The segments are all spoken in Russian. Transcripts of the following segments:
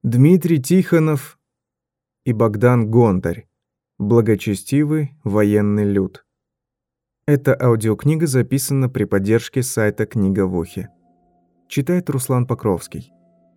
Дмитрий Тихонов и Богдан Гонтарь. Благочестивый военный люд. Эта аудиокнига записана при поддержке сайта «Книга в ухе». Читает Руслан Покровский.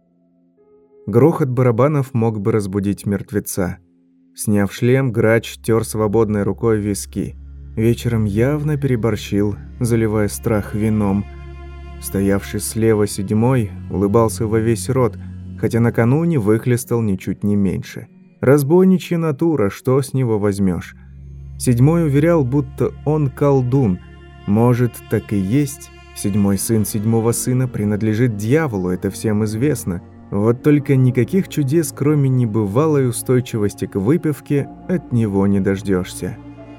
Грохот барабанов мог бы разбудить мертвеца. Сняв шлем, грач тер свободной рукой виски. Вечером явно переборщил, заливая страх вином. Стоявший слева седьмой улыбался во весь рот, хотя накануне выхлестал ничуть не меньше. Разбойничья натура, что с него возьмешь? Седьмой уверял, будто он колдун. Может, так и есть. Седьмой сын седьмого сына принадлежит дьяволу, это всем известно. Вот только никаких чудес, кроме небывалой устойчивости к выпивке, от него не дождешься.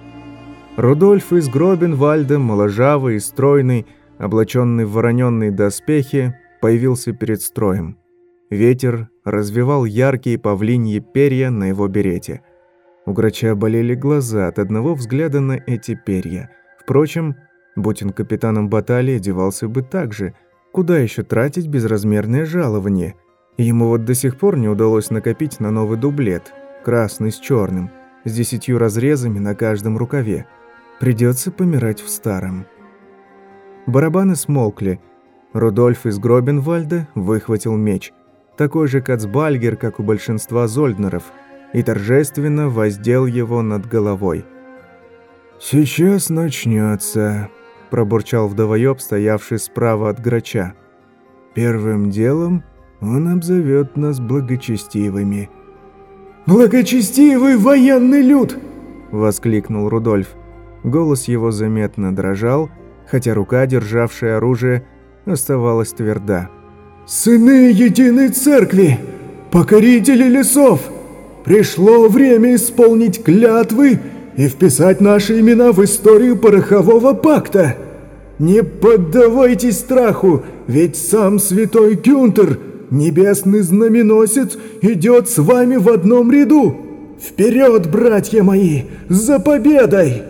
Рудольф из Гробенвальда, моложавый и стройный, облаченный в вороненные доспехи, появился перед строем. Ветер развевал яркие павлиньи перья на его берете. У грача болели глаза от одного взгляда на эти перья. Впрочем, будь он капитаном баталии, одевался бы так же. Куда еще тратить безразмерное жалование? Ему вот до сих пор не удалось накопить на новый дублет, красный с черным, с 10 разрезами на каждом рукаве. Придется помирать в старом. Барабаны смолкли. Рудольф из Гробенвальда выхватил меч, такой же кацбальгер, как у большинства зольднеров, и торжественно воздел его над головой. «Сейчас начнется», – пробурчал вдовоёб, стоявший справа от грача. «Первым делом он обзовет нас благочестивыми». «Благочестивый военный люд!» – воскликнул Рудольф. Голос его заметно дрожал, хотя рука, державшая оружие, оставалась тверда. «Сыны единой церкви, покорители лесов, пришло время исполнить клятвы и вписать наши имена в историю порохового пакта. Не поддавайтесь страху, ведь сам святой Гюнтер, небесный знаменосец, идет с вами в одном ряду. Вперед, братья мои, за победой!»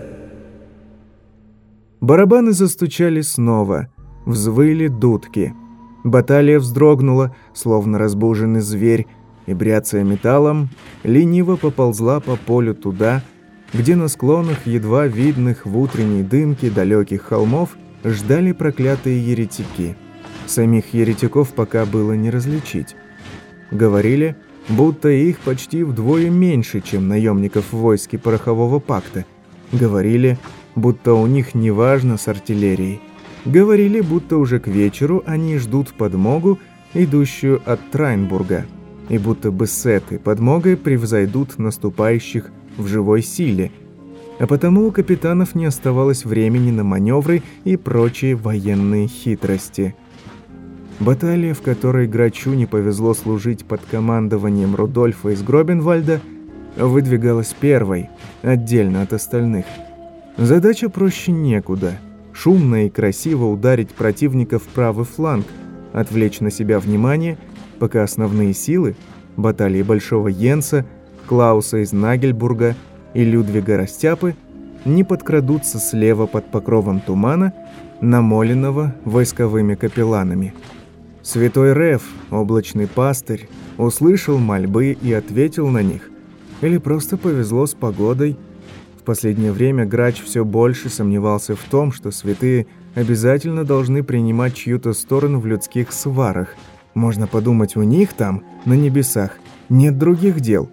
Барабаны застучали снова, взвыли дудки. Баталия вздрогнула, словно разбуженный зверь, и, бряцая металлом, лениво поползла по полю туда, где на склонах, едва видных в утренней дымке далеких холмов, ждали проклятые еретики. Самих еретиков пока было не различить. Говорили, будто их почти вдвое меньше, чем наемников в войске порохового пакта. Говорили, будто у них неважно с артиллерией. Говорили, будто уже к вечеру они ждут подмогу, идущую от Трайнбурга, и будто бы с этой подмогой превзойдут наступающих в живой силе, а потому у капитанов не оставалось времени на маневры и прочие военные хитрости. Баталия, в которой грачу не повезло служить под командованием Рудольфа из Гробенвальда, выдвигалась первой, отдельно от остальных. Задача проще некуда. Шумно и красиво ударить противника в правый фланг, отвлечь на себя внимание, пока основные силы баталии Большого Йенса, Клауса из Нагельбурга и Людвига Растяпы не подкрадутся слева под покровом тумана, намоленного войсковыми капелланами. Святой Реф, облачный пастырь, услышал мольбы и ответил на них. Или просто повезло с погодой. В последнее время грач все больше сомневался в том, что святые обязательно должны принимать чью-то сторону в людских сварах. Можно подумать, у них там, на небесах, нет других дел.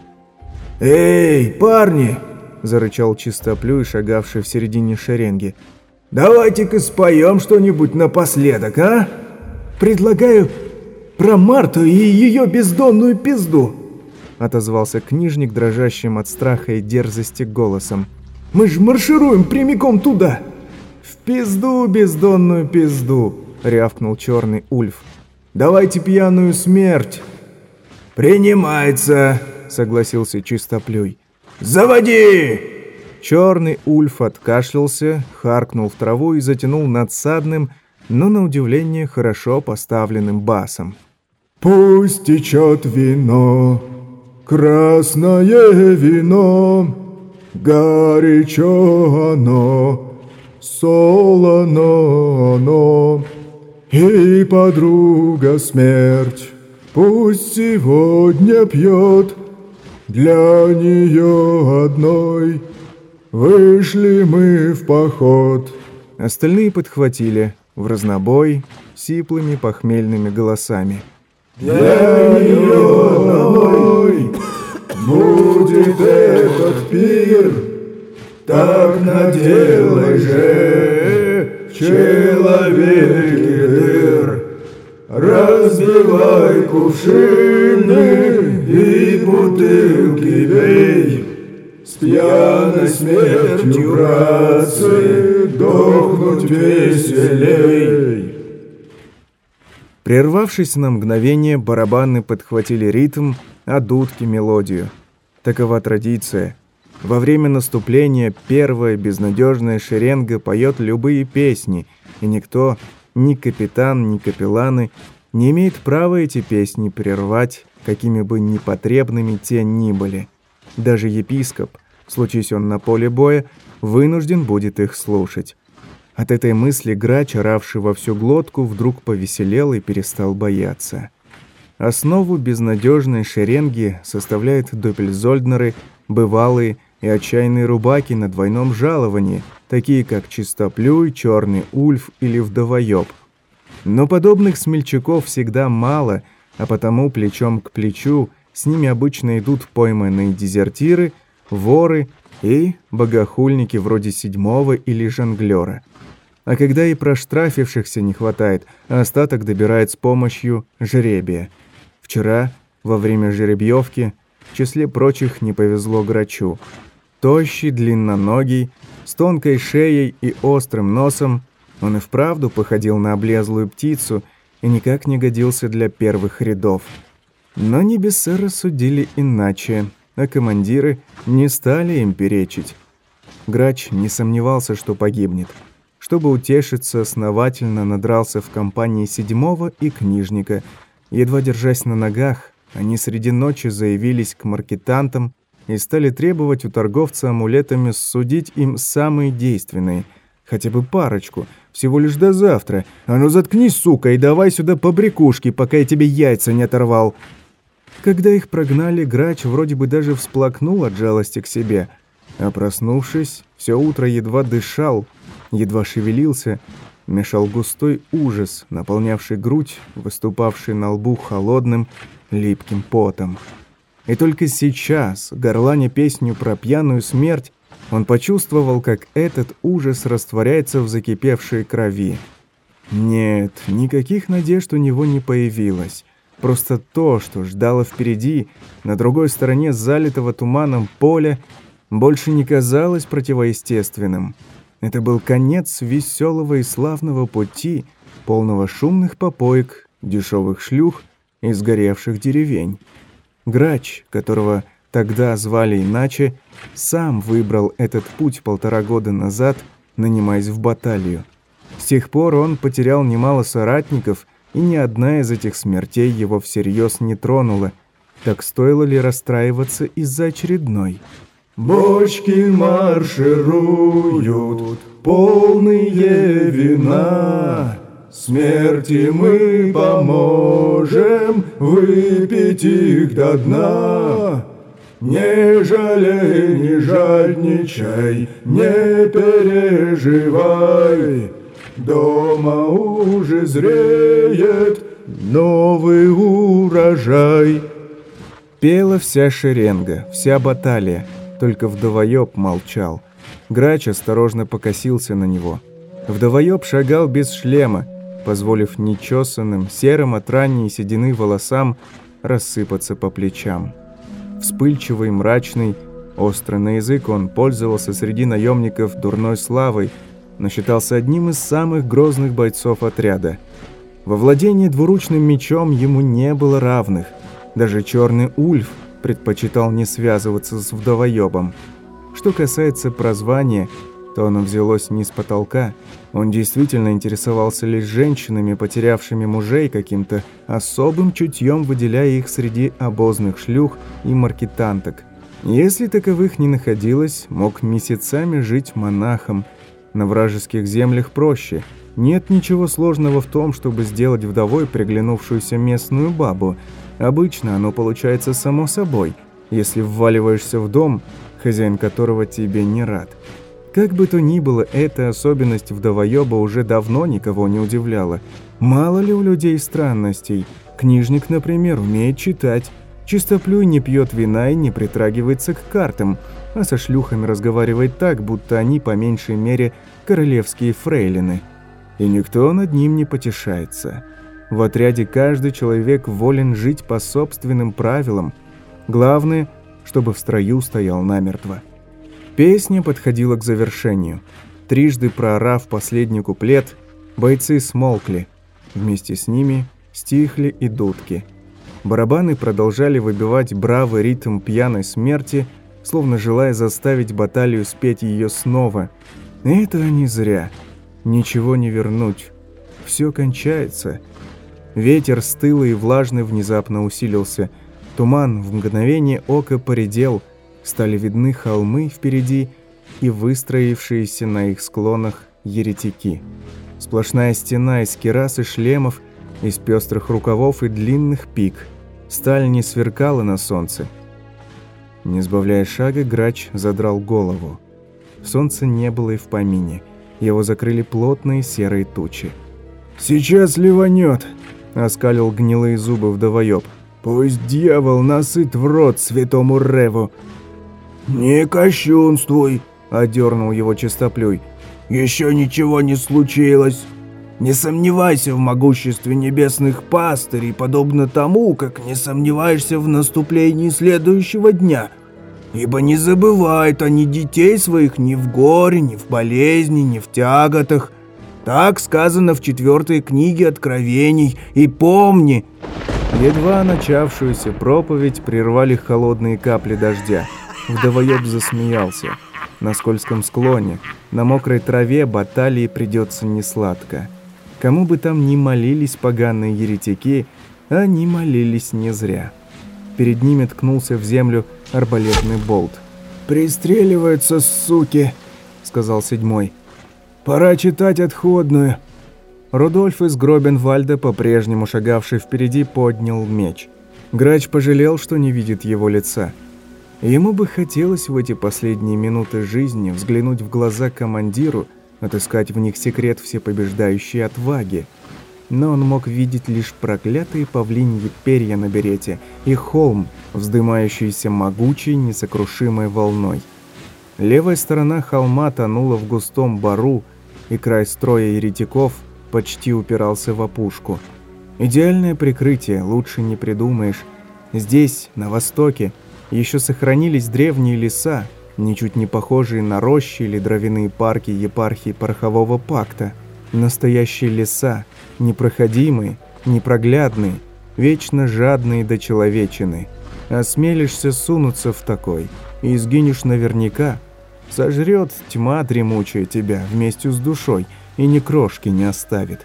«Эй, парни!» – зарычал Чистоплюй, шагавший в середине шеренги. «Давайте-ка споем что-нибудь напоследок, а? Предлагаю про Марту и ее бездонную пизду!» – отозвался книжник, дрожащим от страха и дерзости голосом. «Мы ж маршируем прямиком туда!» «В пизду, бездонную пизду!» – рявкнул черный Ульф. «Давайте пьяную смерть!» «Принимается!» – согласился Чистоплюй. «Заводи!» Черный Ульф откашлялся, харкнул в траву и затянул надсадным, но на удивление хорошо поставленным басом. «Пусть течет вино, красное вино, горячо оно, солоно оно, и подруга смерть Пусть сегодня пьет, для нее одной вышли мы в поход. Остальные подхватили в разнобой сиплыми похмельными голосами. Для нее одной будет этот пир, так наделай же в человеке дыр. Разбивай кувшины и бутылки бей, с пьяной смертью, братцы, дохнуть веселей. Прервавшись на мгновение, барабаны подхватили ритм, а дудки — мелодию. Такова традиция. Во время наступления первая безнадежная шеренга поет любые песни, и никто, ни капитан, ни капелланы, не имеет права эти песни прервать, какими бы непотребными те ни были. Даже епископ, случись он на поле боя, вынужден будет их слушать. От этой мысли Грач, оравший во всю глотку, вдруг повеселел и перестал бояться. Основу безнадежной шеренги составляют доппельзольднеры, бывалые и отчаянные рубаки на двойном жаловании, такие как Чистоплюй, Черный Ульф или Вдовоёб. Но подобных смельчаков всегда мало, а потому плечом к плечу с ними обычно идут пойманные дезертиры, воры и богохульники вроде Седьмого или Жонглера. А когда и проштрафившихся не хватает, остаток добирает с помощью жребия. Вчера, во время жеребьевки, в числе прочих не повезло Грачу. Тощий, длинноногий, с тонкой шеей и острым носом, он и вправду походил на облезлую птицу и никак не годился для первых рядов. Но небеса рассудили иначе, а командиры не стали им перечить. Грач не сомневался, что погибнет. Чтобы утешиться, основательно надрался в компании Седьмого и Книжника. Едва держась на ногах, они среди ночи заявились к маркетантам и стали требовать у торговца амулетами судить им самые действенные. Хотя бы парочку, всего лишь до завтра. А ну заткнись, сука, и давай сюда побрякушки, пока я тебе яйца не оторвал. Когда их прогнали, Грач вроде бы даже всплакнул от жалости к себе. А проснувшись, все утро едва дышал, едва шевелился, мешал густой ужас, наполнявший грудь, выступавший на лбу холодным, липким потом. И только сейчас, горланя песню про пьяную смерть, он почувствовал, как этот ужас растворяется в закипевшей крови. Нет, никаких надежд у него не появилось. Просто то, что ждало впереди, на другой стороне залитого туманом поля, больше не казалось противоестественным. Это был конец веселого и славного пути, полного шумных попоек, дешевых шлюх и сгоревших деревень. Грач, которого тогда звали иначе, сам выбрал этот путь 1,5 года назад, нанимаясь в баталию. С тех пор он потерял немало соратников, и ни одна из этих смертей его всерьез не тронула. Так стоило ли расстраиваться из-за очередной? Бочки маршируют, полные вина. Смерти мы поможем выпить их до дна. Не жалей, не жадничай, не переживай. Дома уже зреет новый урожай. Пела вся шеренга, вся баталия. Только Вдовоёб молчал. Грач осторожно покосился на него. Вдовоёб шагал без шлема, позволив нечесанным, серым от ранней седины волосам рассыпаться по плечам. Вспыльчивый, мрачный, острый на язык, он пользовался среди наемников дурной славой, но считался одним из самых грозных бойцов отряда. Во владении двуручным мечом ему не было равных. Даже Черный Ульф предпочитал не связываться с Вдовоёбом. Что касается прозвания, то оно взялось не с потолка. Он действительно интересовался лишь женщинами, потерявшими мужей, каким-то особым чутьем выделяя их среди обозных шлюх и маркетанток. Если таковых не находилось, мог месяцами жить монахом. На вражеских землях проще. Нет ничего сложного в том, чтобы сделать вдовой приглянувшуюся местную бабу. Обычно оно получается само собой, если вваливаешься в дом, хозяин которого тебе не рад. Как бы то ни было, эта особенность вдовоеба уже давно никого не удивляла. Мало ли у людей странностей. Книжник, например, умеет читать. Чистоплюй не пьет вина и не притрагивается к картам, а со шлюхами разговаривает так, будто они по меньшей мере королевские фрейлины. И никто над ним не потешается. В отряде каждый человек волен жить по собственным правилам. Главное, чтобы в строю стоял намертво. Песня подходила к завершению. Трижды проорав последний куплет, бойцы смолкли. Вместе с ними стихли и дудки. Барабаны продолжали выбивать бравый ритм пьяной смерти, словно желая заставить баталию спеть ее снова. И это не зря. Ничего не вернуть. Все кончается. Ветер стылый и влажный внезапно усилился. Туман в мгновение ока поредел. Стали видны холмы впереди и выстроившиеся на их склонах еретики. Сплошная стена из кирас и шлемов, из пестрых рукавов и длинных пик. Сталь не сверкала на солнце. Не сбавляя шага, грач задрал голову. Солнца не было и в помине. Его закрыли плотные серые тучи. «Сейчас ливанет!» — оскалил гнилые зубы вдовоёб. «Пусть дьявол насыт в рот святому Реву!» «Не кощунствуй!» — одернул его Чистоплюй. «Еще ничего не случилось. Не сомневайся в могуществе небесных пастырей, подобно тому, как не сомневаешься в наступлении следующего дня. Ибо не забывают они детей своих ни в горе, ни в болезни, ни в тяготах. Так сказано в 4 книге Откровений. И помни!» Едва начавшуюся проповедь прервали холодные капли дождя. Вдовоёб засмеялся. На скользком склоне, на мокрой траве баталии придется несладко. Кому бы там ни молились поганые еретики, они молились не зря. Перед ними ткнулся в землю арбалетный болт. «Пристреливаются, суки!» — сказал 7-й. «Пора читать отходную». Рудольф из Гробенвальда, по-прежнему шагавший впереди, поднял меч. Грач пожалел, что не видит его лица. Ему бы хотелось в эти последние минуты жизни взглянуть в глаза командиру, отыскать в них секрет всепобеждающей отваги. Но он мог видеть лишь проклятые павлиньи перья на берете и холм, вздымающийся могучей, несокрушимой волной. Левая сторона холма тонула в густом бору, и край строя еретиков почти упирался в опушку. Идеальное прикрытие, лучше не придумаешь. Здесь, на востоке, еще сохранились древние леса, ничуть не похожие на рощи или дровяные парки епархии Порохового пакта. Настоящие леса, непроходимые, непроглядные, вечно жадные до человечины. Осмелишься сунуться в такой, и сгинешь наверняка. Сожрет тьма дремучая тебя вместе с душой и ни крошки не оставит.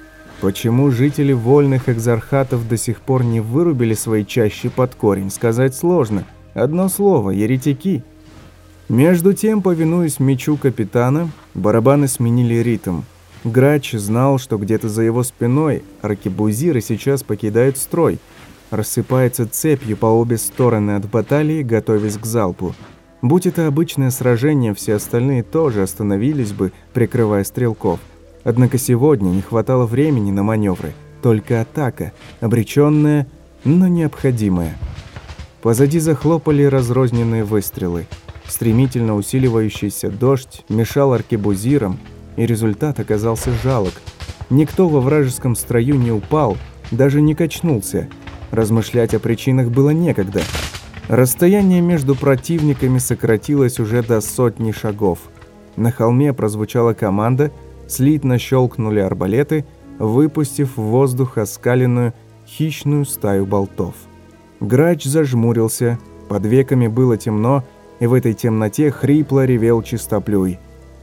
Почему жители вольных экзархатов до сих пор не вырубили свои чащи под корень, сказать сложно. Одно слово – еретики. Между тем, повинуясь мечу капитана, барабаны сменили ритм. Грач знал, что где-то за его спиной аркебузиры сейчас покидают строй, рассыпается цепью по обе стороны от баталии, готовясь к залпу. Будь это обычное сражение, все остальные тоже остановились бы, прикрывая стрелков. Однако сегодня не хватало времени на маневры, только атака, обреченная, но необходимая. Позади захлопали разрозненные выстрелы. Стремительно усиливающийся дождь мешал аркебузирам, и результат оказался жалок. Никто во вражеском строю не упал, даже не качнулся. Размышлять о причинах было некогда. Расстояние между противниками сократилось уже до 100 шагов. На холме прозвучала команда, слитно щелкнули арбалеты, выпустив в воздух оскаленную хищную стаю болтов. Грач зажмурился, под веками было темно, и в этой темноте хрипло ревел Чистоплюй.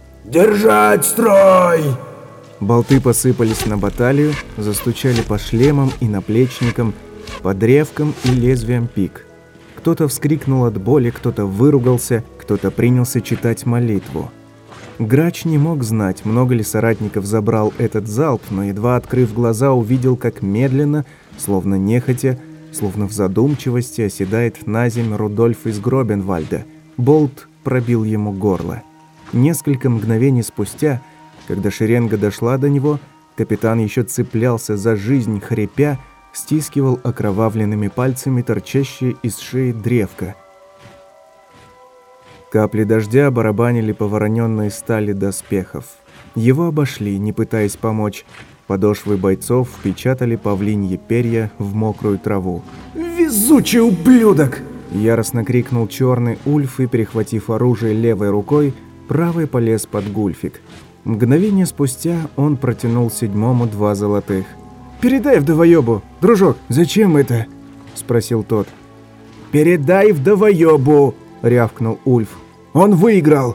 «Держать строй!» Болты посыпались на баталию, застучали по шлемам и наплечникам, по древкам и лезвиям пик. Кто-то вскрикнул от боли, кто-то выругался, кто-то принялся читать молитву. Грач не мог знать, много ли соратников забрал этот залп, но едва открыв глаза, увидел, как медленно, словно нехотя, словно в задумчивости оседает на земь Рудольф из Гробенвальда. Болт пробил ему горло. Несколько мгновений спустя, когда шеренга дошла до него, капитан еще цеплялся за жизнь, хрипя, стискивал окровавленными пальцами торчащие из шеи древко. Капли дождя барабанили по вороненной стали доспехов. Его обошли, не пытаясь помочь. Подошвы бойцов впечатали павлиньи перья в мокрую траву. «Везучий ублюдок!» — яростно крикнул черный Ульф и, перехватив оружие левой рукой, правой полез под гульфик. Мгновение спустя он протянул седьмому 2 золотых. «Передай вдовоёбу, дружок!» «Зачем это?» — спросил тот. «Передай вдовоёбу!» — рявкнул Ульф. «Он выиграл!»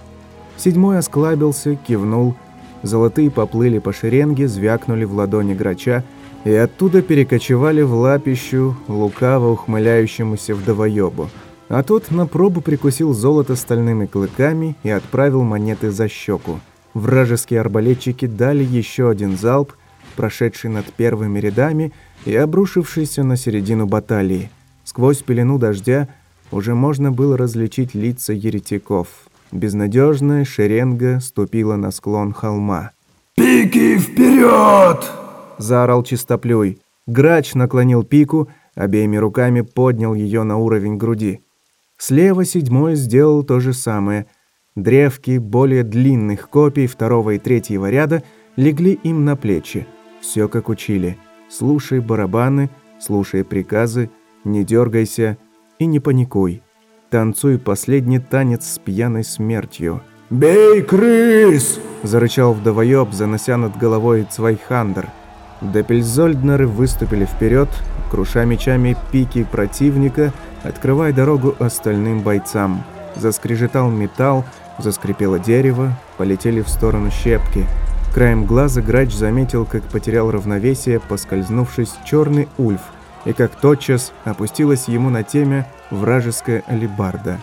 Седьмой осклабился, кивнул. Золотые поплыли по шеренге, звякнули в ладони грача и оттуда перекочевали в лапищу лукаво ухмыляющемуся вдовоёбу. А тот на пробу прикусил золото стальными клыками и отправил монеты за щеку. Вражеские арбалетчики дали еще один залп, прошедший над первыми рядами и обрушившийся на середину баталии. Сквозь пелену дождя уже можно было различить лица еретиков. Безнадежная шеренга ступила на склон холма. «Пики вперед!» — заорал Чистоплюй. Грач наклонил пику, обеими руками поднял ее на уровень груди. Слева седьмой сделал то же самое. Древки более длинных копий 2-го и 3-го ряда легли им на плечи. Все как учили. Слушай барабаны, слушай приказы, не дергайся и не паникуй. Танцуй последний танец с пьяной смертью. «Бей крыс!» — зарычал вдовоёб, занося над головой Цвайхандер. Доппельзольднеры выступили вперед, круша мечами пики противника, открывая дорогу остальным бойцам. Заскрежетал металл, заскрипело дерево, полетели в сторону щепки. Краем глаза Грач заметил, как потерял равновесие, поскользнувшись, черный Ульф, и как тотчас опустилась ему на темя вражеская алебарда.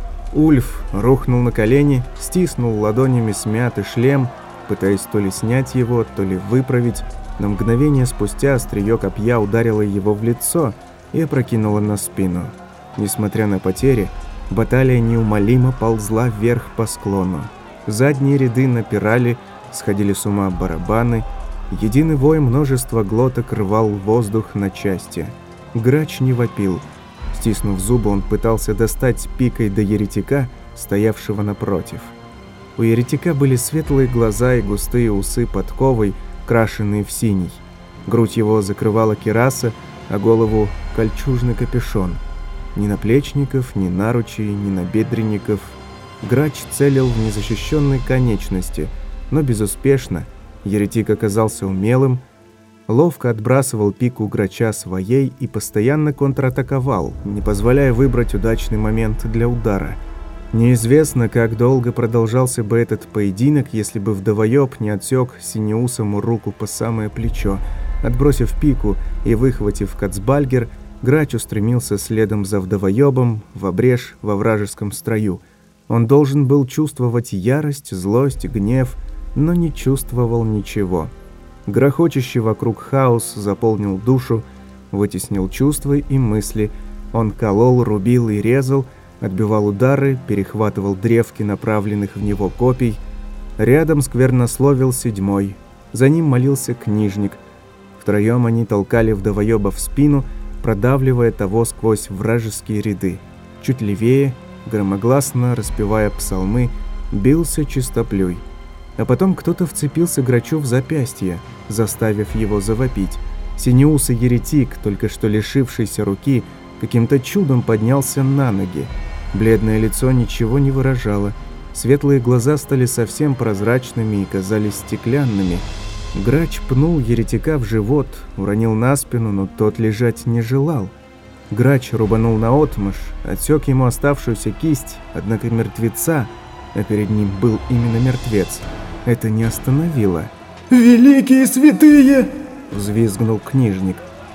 Ульф рухнул на колени, стиснул ладонями смятый шлем, пытаясь то ли снять его, то ли выправить, но мгновение спустя острие копья ударило его в лицо и опрокинуло на спину. Несмотря на потери, баталия неумолимо ползла вверх по склону. Задние ряды напирали, сходили с ума барабаны, единый вой множества глоток рвал воздух на части. Грач не вопил. Стиснув зубы, он пытался достать пикой до еретика, стоявшего напротив. У еретика были светлые глаза и густые усы подковой, крашенные в синий. Грудь его закрывала кираса, а голову — кольчужный капюшон. Ни наплечников, ни наручей, ни набедренников. Грач целил в незащищенной конечности, но безуспешно. Еретик оказался умелым, ловко отбрасывал пику Грача своей и постоянно контратаковал, не позволяя выбрать удачный момент для удара. Неизвестно, как долго продолжался бы этот поединок, если бы вдовоёб не отсек Синеусому руку по самое плечо. Отбросив пику и выхватив кацбальгер, Грач устремился следом за вдовоёбом в брешь во вражеском строю. Он должен был чувствовать ярость, злость, гнев, но не чувствовал ничего. Грохочущий вокруг хаос заполнил душу, вытеснил чувства и мысли. Он колол, рубил и резал, отбивал удары, перехватывал древки направленных в него копий. Рядом сквернословил седьмой. За ним молился книжник. Втроем они толкали вдовоёба в спину, продавливая того сквозь вражеские ряды. Чуть левее, громогласно распевая псалмы, бился Чистоплюй. А потом кто-то вцепился Грачу в запястье, заставив его завопить. Синеусый еретик, только что лишившийся руки, каким-то чудом поднялся на ноги. Бледное лицо ничего не выражало. Светлые глаза стали совсем прозрачными и казались стеклянными. Грач пнул еретика в живот, уронил на спину, но тот лежать не желал. Грач рубанул наотмашь, отсек ему оставшуюся кисть, однако мертвеца, а перед ним был именно мертвец, это не остановило. «Великие святые!» — взвизгнул книжник.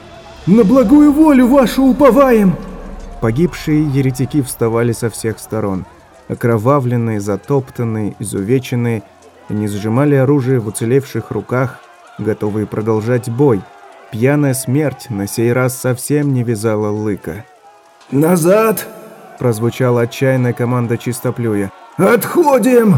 «На благую волю вашу уповаем!» Погибшие еретики вставали со всех сторон. окровавленные, затоптанные, изувеченные, они сжимали оружие в уцелевших руках, готовые продолжать бой. Пьяная смерть на сей раз совсем не вязала лыка. «Назад!» – прозвучала отчаянная команда Чистоплюя. «Отходим!»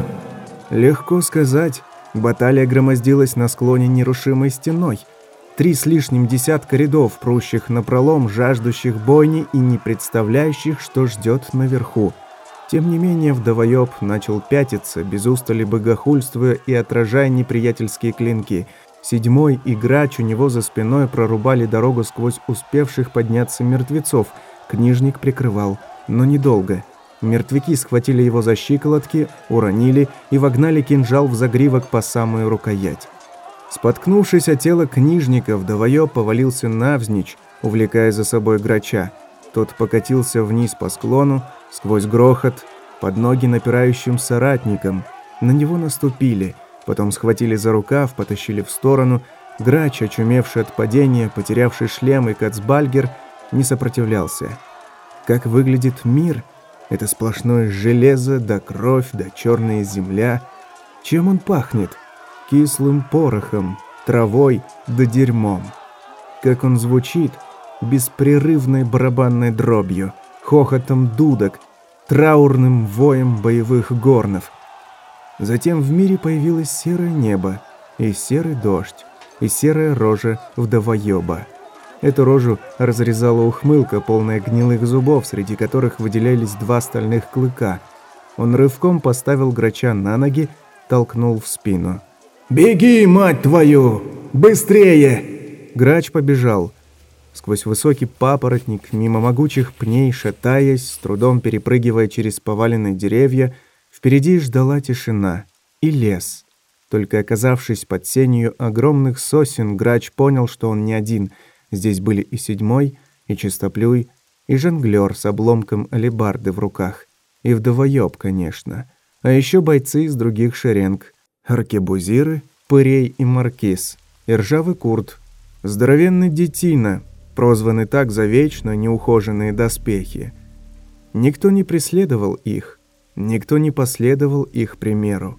Легко сказать. Баталия громоздилась на склоне нерушимой стеной. 3 с лишним десятка рядов, прущих напролом, жаждущих бойни и не представляющих, что ждет наверху. Тем не менее, вдовоёб начал пятиться, без устали богохульствуя и отражая неприятельские клинки. 7-й и Грач у него за спиной прорубали дорогу сквозь успевших подняться мертвецов. Книжник прикрывал, но недолго. Мертвяки схватили его за щиколотки, уронили и вогнали кинжал в загривок по самую рукоять. Споткнувшись о тело книжника, вдовоёб повалился навзничь, увлекая за собой Грача. Тот покатился вниз по склону, сквозь грохот, под ноги напирающим соратникам. На него наступили, потом схватили за рукав, потащили в сторону. Грач, очумевший от падения, потерявший шлем и кацбальгер, не сопротивлялся. Как выглядит мир? Это сплошное железо, да кровь, да черная земля. Чем он пахнет? Кислым порохом, травой да дерьмом. Как он звучит? Беспрерывной барабанной дробью, хохотом дудок, траурным воем боевых горнов. Затем в мире появилось серое небо, и серый дождь, и серая рожа вдовоёба. Эту рожу разрезала ухмылка, полная гнилых зубов, среди которых выделялись 2 стальных клыка. Он рывком поставил Грача на ноги, толкнул в спину. «Беги, мать твою! Быстрее!» Грач побежал. Сквозь высокий папоротник, мимо могучих пней, шатаясь, с трудом перепрыгивая через поваленные деревья, впереди ждала тишина и лес. Только оказавшись под сенью огромных сосен, Грач понял, что он не один. Здесь были и 7-й, и Чистоплюй, и жонглёр с обломком алебарды в руках. И вдовоёб, конечно. А еще бойцы из других шеренг. Аркебузиры, Пырей и Маркиз. И ржавый Курт. Здоровенный детина, прозванный так за вечно неухоженные доспехи. Никто не преследовал их. Никто не последовал их примеру.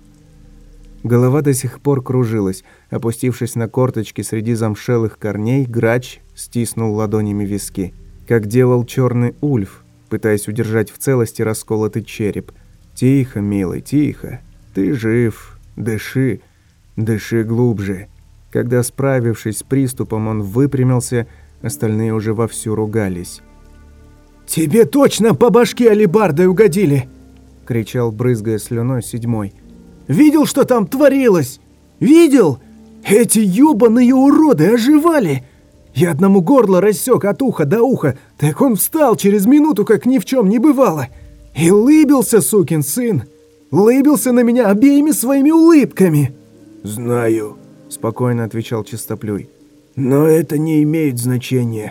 Голова до сих пор кружилась. Опустившись на корточки среди замшелых корней, Грач стиснул ладонями виски, как делал черный Ульф, пытаясь удержать в целости расколотый череп. «Тихо, милый, тихо. Ты жив. Дыши. Дыши глубже». Когда, справившись с приступом, он выпрямился, остальные уже вовсю ругались. «Тебе точно по башке алебардой угодили!» — кричал, брызгая слюной, 7-й. «Видел, что там творилось? Видел? Эти ёбаные уроды оживали! Я одному горло рассек от уха до уха, так он встал через минуту, как ни в чем не бывало. И лыбился, сукин сын! Лыбился на меня обеими своими улыбками!» «Знаю», — спокойно отвечал Чистоплюй. «Но это не имеет значения».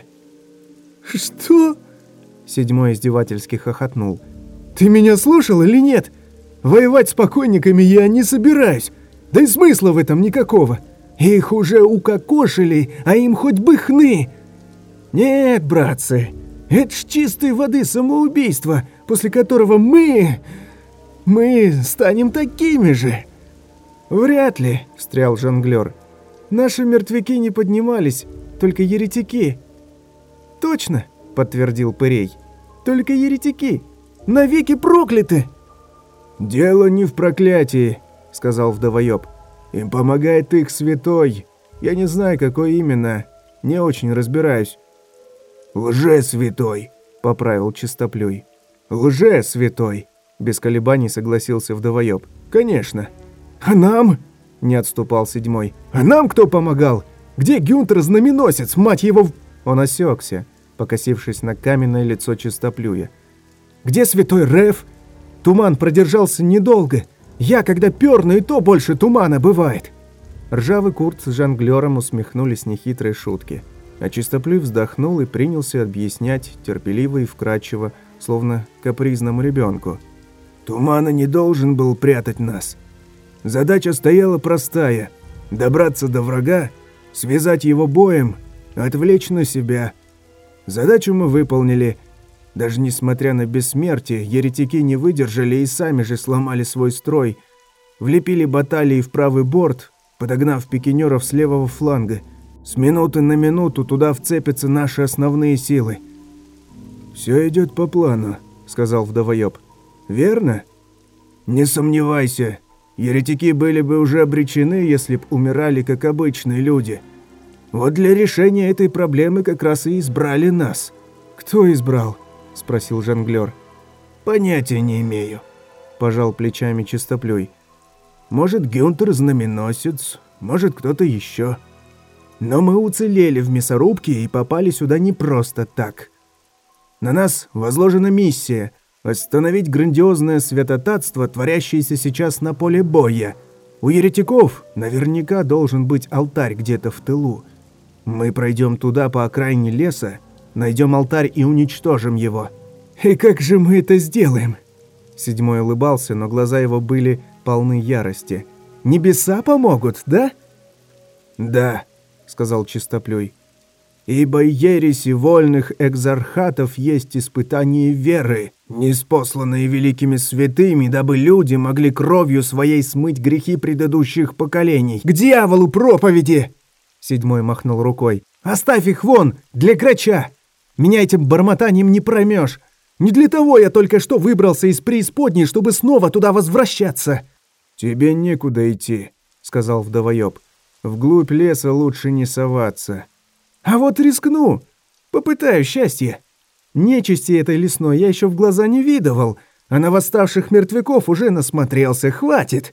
«Что?» — 7-й издевательски хохотнул. «Ты меня слушал или нет? Воевать с покойниками я не собираюсь. Да и смысла в этом никакого. Их уже укокошили, а им хоть бы хны. Нет, братцы, это ж чистой воды самоубийство, после которого мы станем такими же». «Вряд ли», — встрял жонглёр. «Наши мертвяки не поднимались, только еретики». «Точно», — подтвердил Пырей. «Только еретики. Навеки прокляты!» «Дело не в проклятии», — сказал вдовоёб. «Им помогает их святой. Я не знаю, какой именно. Не очень разбираюсь». «Лже-святой», — поправил Чистоплюй. «Лже-святой», — без колебаний согласился вдовоёб. «Конечно». «А нам?» — не отступал 7-й. «А нам кто помогал? Где Гюнтер-знаменосец, мать его?» Он осекся, покосившись на каменное лицо Чистоплюя. «Где святой Реф? Туман продержался недолго. Я, когда перну, и то больше тумана бывает». Ржавый Курт с жонглёром усмехнулись нехитрой шутки. А Чистоплюй вздохнул и принялся объяснять терпеливо и вкратчиво, словно капризному ребенку. «Тумана не должен был прятать нас. Задача стояла простая – добраться до врага, связать его боем, отвлечь на себя. Задачу мы выполнили. Даже несмотря на бессмертие, еретики не выдержали и сами же сломали свой строй. Влепили баталии в правый борт, подогнав пикинеров с левого фланга. С минуты на минуту туда вцепятся наши основные силы. «Все идет по плану», — сказал вдовоёб. «Верно?» «Не сомневайся. Еретики были бы уже обречены, если б умирали, как обычные люди. Вот для решения этой проблемы как раз и избрали нас». «Кто избрал?» — спросил жонглёр. «Понятия не имею», — пожал плечами Чистоплюй. «Может, Гюнтер знаменосец, может, кто-то еще. Но мы уцелели в мясорубке и попали сюда не просто так. На нас возложена миссия — остановить грандиозное святотатство, творящееся сейчас на поле боя. У еретиков наверняка должен быть алтарь где-то в тылу. Мы пройдем туда по окраине леса, найдем алтарь и уничтожим его». «И как же мы это сделаем?» Седьмой улыбался, но глаза его были полны ярости. «Небеса помогут, да?» «Да», — сказал Чистоплюй. «Ибо ереси вольных экзархатов есть испытание веры, ниспосланные великими святыми, дабы люди могли кровью своей смыть грехи предыдущих поколений». «К дьяволу проповеди!» Седьмой махнул рукой. «Оставь их вон, для грача! Меня этим бормотанием не проймешь. Не для того я только что выбрался из преисподней, чтобы снова туда возвращаться». «Тебе некуда идти», — сказал вдовоёб. «Вглубь леса лучше не соваться». «А вот рискну. Попытаю счастье. Нечисти этой лесной я еще в глаза не видывал, а на восставших мертвяков уже насмотрелся. Хватит!»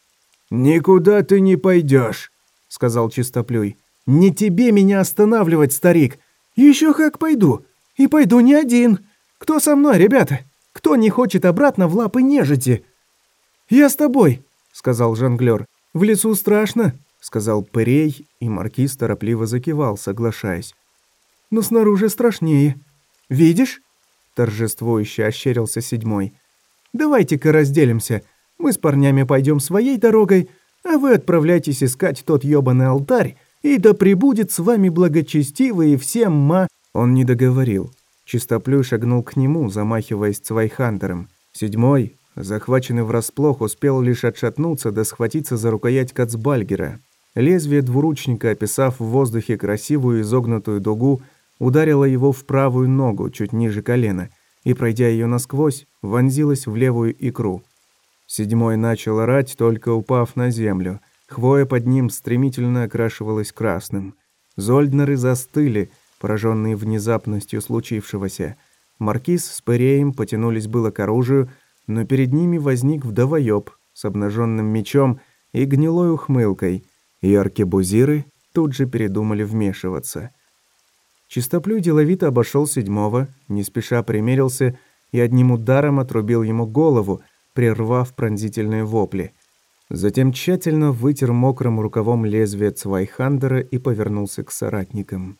«Никуда ты не пойдешь», — сказал Чистоплюй. «Не тебе меня останавливать, старик. Еще как пойду. И пойду не один. Кто со мной, ребята? Кто не хочет обратно в лапы нежити?» «Я с тобой», — сказал жонглёр. «В лесу страшно», — сказал Пырей, и маркиз торопливо закивал, соглашаясь. «Но снаружи страшнее. Видишь?» — торжествующе ощерился Седьмой. «Давайте-ка разделимся. Мы с парнями пойдем своей дорогой, а вы отправляйтесь искать тот ёбаный алтарь, и да пребудет с вами благочестивый и всем Он не договорил. Чистоплюй шагнул к нему, замахиваясь цвайхандером. Седьмой, захваченный врасплох, успел лишь отшатнуться да схватиться за рукоять кацбальгера. Лезвие двуручника, описав в воздухе красивую изогнутую дугу, ударило его в правую ногу, чуть ниже колена, и, пройдя ее насквозь, вонзилось в левую икру. Седьмой начал орать, только упав на землю. Хвоя под ним стремительно окрашивалась красным. Зольднеры застыли, пораженные внезапностью случившегося. Маркиз с Пыреем потянулись было к оружию, но перед ними возник вдовоёб с обнаженным мечом и гнилой ухмылкой, и аркебузиры тут же передумали вмешиваться. Чистоплюй деловито обошел Седьмого, не спеша примерился и одним ударом отрубил ему голову, прервав пронзительные вопли. Затем тщательно вытер мокрым рукавом лезвие цвайхандера и повернулся к соратникам.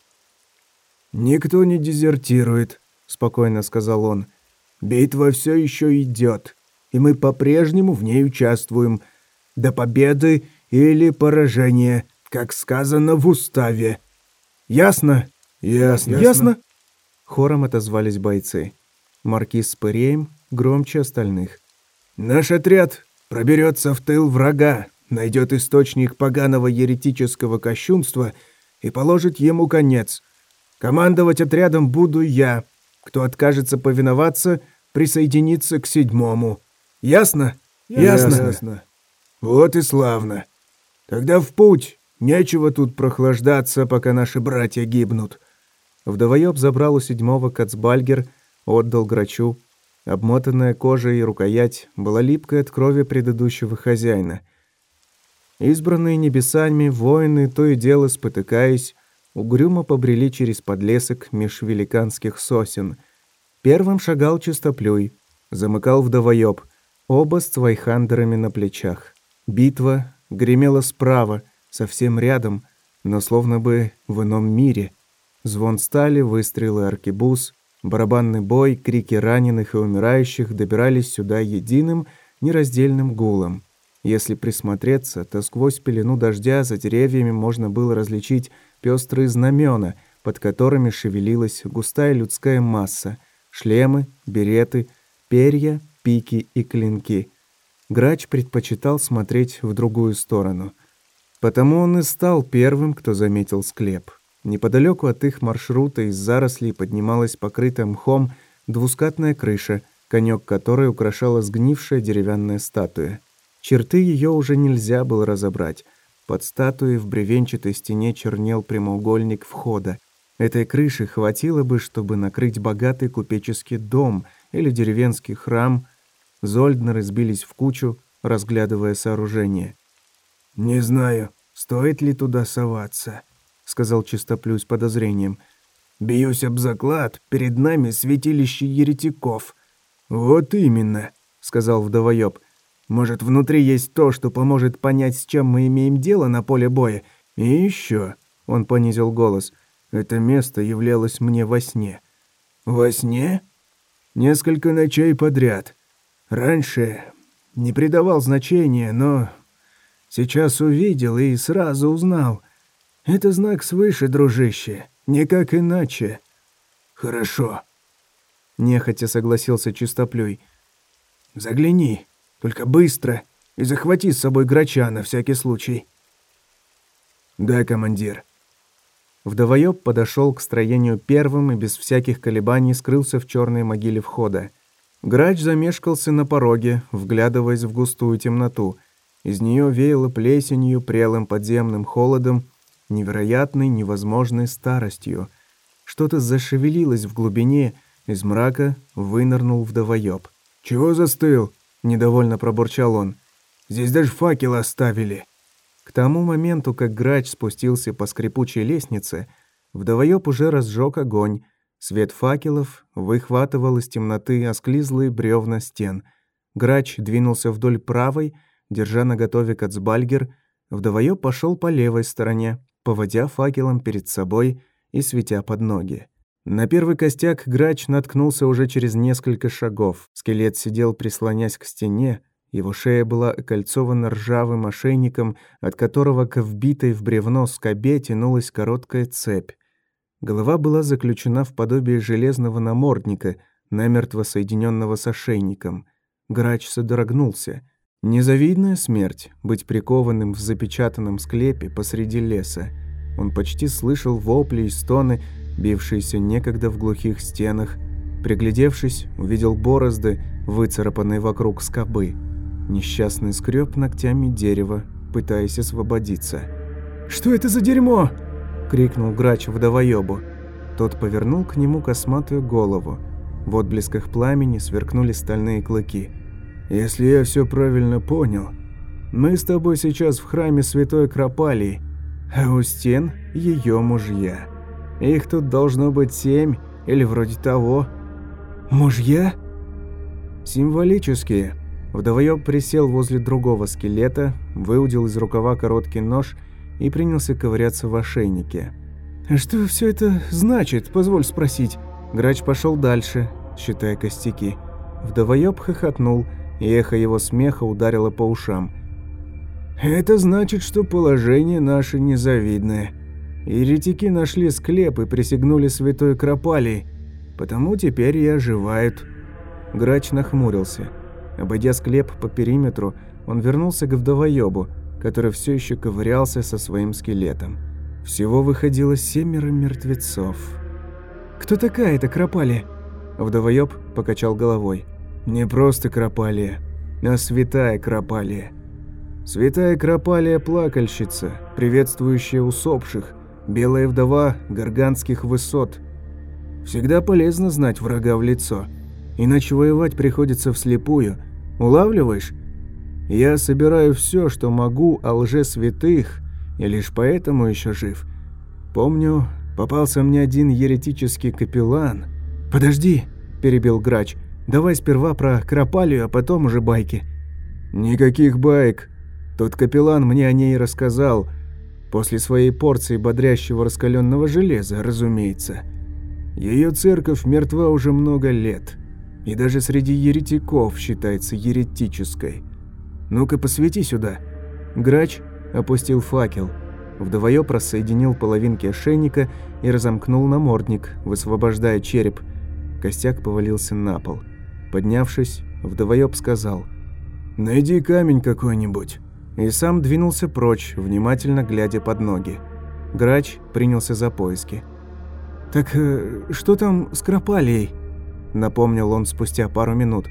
«Никто не дезертирует», — спокойно сказал он. «Битва все еще идет, и мы по-прежнему в ней участвуем. До победы или поражения, как сказано в уставе. Ясно?» «Ясно», — хором отозвались бойцы. Маркиз с Пыреем громче остальных. «Наш отряд проберется в тыл врага, найдет источник поганого еретического кощунства и положит ему конец. Командовать отрядом буду я. Кто откажется повиноваться, присоединится к Седьмому. Ясно? Ясно. Вот и славно. Тогда в путь. Нечего тут прохлаждаться, пока наши братья гибнут». Вдовоёб забрал у Седьмого кацбальгер, отдал грачу. Обмотанная кожа и рукоять была липкой от крови предыдущего хозяина. Избранные небесами воины, то и дело спотыкаясь, угрюмо побрели через подлесок меж великанских сосен. Первым шагал Чистоплюй, замыкал вдовоёб, оба с цвайхандерами на плечах. Битва гремела справа, совсем рядом, но словно бы в ином мире. Звон стали, выстрелы аркебуз, барабанный бой, крики раненых и умирающих добирались сюда единым, нераздельным гулом. Если присмотреться, то сквозь пелену дождя за деревьями можно было различить пестрые знамена, под которыми шевелилась густая людская масса. Шлемы, береты, перья, пики и клинки. Грач предпочитал смотреть в другую сторону. Потому он и стал первым, кто заметил склеп. Неподалеку от их маршрута из зарослей поднималась покрытая мхом двускатная крыша, конек которой украшала сгнившая деревянная статуя. Черты ее уже нельзя было разобрать. Под статуей в бревенчатой стене чернел прямоугольник входа. Этой крыши хватило бы, чтобы накрыть богатый купеческий дом или деревенский храм. Зольднеры сбились в кучу, разглядывая сооружение. «Не знаю, стоит ли туда соваться», — сказал Чистоплюй с подозрением. «Бьюсь об заклад, перед нами святилище еретиков». «Вот именно», — сказал Вдовоёб. «Может, внутри есть то, что поможет понять, с чем мы имеем дело на поле боя. И еще», — он понизил голос, — «это место являлось мне во сне». «Во сне?» «Несколько ночей подряд. Раньше не придавал значения, но сейчас увидел и сразу узнал. Это знак свыше, дружище, никак иначе». «Хорошо», — нехотя согласился Чистоплюй. «Загляни, только быстро, и захвати с собой Грача на всякий случай». «Да, командир». Вдовоёб подошел к строению первым и без всяких колебаний скрылся в черной могиле входа. Грач замешкался на пороге, вглядываясь в густую темноту. Из нее веяло плесенью, прелым подземным холодом, невероятной, невозможной старостью. Что-то зашевелилось в глубине, из мрака вынырнул Вдовоёб. «Чего застыл?» — недовольно пробурчал он. «Здесь даже факел оставили». К тому моменту, как Грач спустился по скрипучей лестнице, Вдовоёб уже разжег огонь. Свет факелов выхватывал из темноты осклизлые бревна стен. Грач двинулся вдоль правой, держа наготове кацбальгер. Вдовоёб пошел по левой стороне, поводя факелом перед собой и светя под ноги. На первый костяк Грач наткнулся уже через несколько шагов. Скелет сидел, прислонясь к стене. Его шея была окольцована ржавым ошейником, от которого к вбитой в бревно скобе тянулась короткая цепь. Голова была заключена в подобие железного намордника, намертво соединенного с ошейником. Грач содрогнулся. Незавидная смерть — быть прикованным в запечатанном склепе посреди леса. Он почти слышал вопли и стоны, бившиеся некогда в глухих стенах. Приглядевшись, увидел борозды, выцарапанные вокруг скобы. Несчастный скреб ногтями дерево, пытаясь освободиться. «Что это за дерьмо?» — крикнул Грач Вдовоёбу. Тот повернул к нему косматую голову. В отблесках пламени сверкнули стальные клыки. «Если я все правильно понял, мы с тобой сейчас в храме Святой Кропалии, а у стен ее мужья. Их тут должно быть 7 или вроде того». «Мужья?» «Символические». Вдовоёб присел возле другого скелета, выудил из рукава короткий нож и принялся ковыряться в ошейнике. «Что все это значит, позволь спросить?» Грач пошел дальше, считая костяки. Вдовоёб хохотнул, и эхо его смеха ударило по ушам. «Это значит, что положение наше незавидное. Еретики нашли склеп и присягнули Святой Кропалии, потому теперь и оживают». Грач нахмурился. Обойдя склеп по периметру, он вернулся к Вдовоёбу, который все еще ковырялся со своим скелетом. Всего выходило 7 мертвецов. «Кто такая эта Кропалия?» Вдовоёб покачал головой. «Не просто Кропалия, а святая Кропалия. Святая Кропалия – плакальщица, приветствующая усопших, белая вдова Гарганских высот. Всегда полезно знать врага в лицо, иначе воевать приходится вслепую. Улавливаешь? Я собираю все, что могу о лжесвятых, и лишь поэтому еще жив. Помню, попался мне один еретический капеллан». «Подожди», – перебил Грач, – «давай сперва про Кропалию, а потом уже байки». «Никаких байк. Тот капеллан мне о ней рассказал. После своей порции бодрящего раскаленного железа, разумеется. Ее церковь мертва уже много лет, и даже среди еретиков считается еретической. Ну-ка, посвети сюда». Грач опустил факел. Вдовоёб рассоединил половинки ошейника и разомкнул намордник, высвобождая череп. Костяк повалился на пол. Поднявшись, вдовоёб сказал: «Найди камень какой-нибудь». И сам двинулся прочь, внимательно глядя под ноги. Грач принялся за поиски. «Так что там с Кропалией?» – напомнил он спустя пару минут.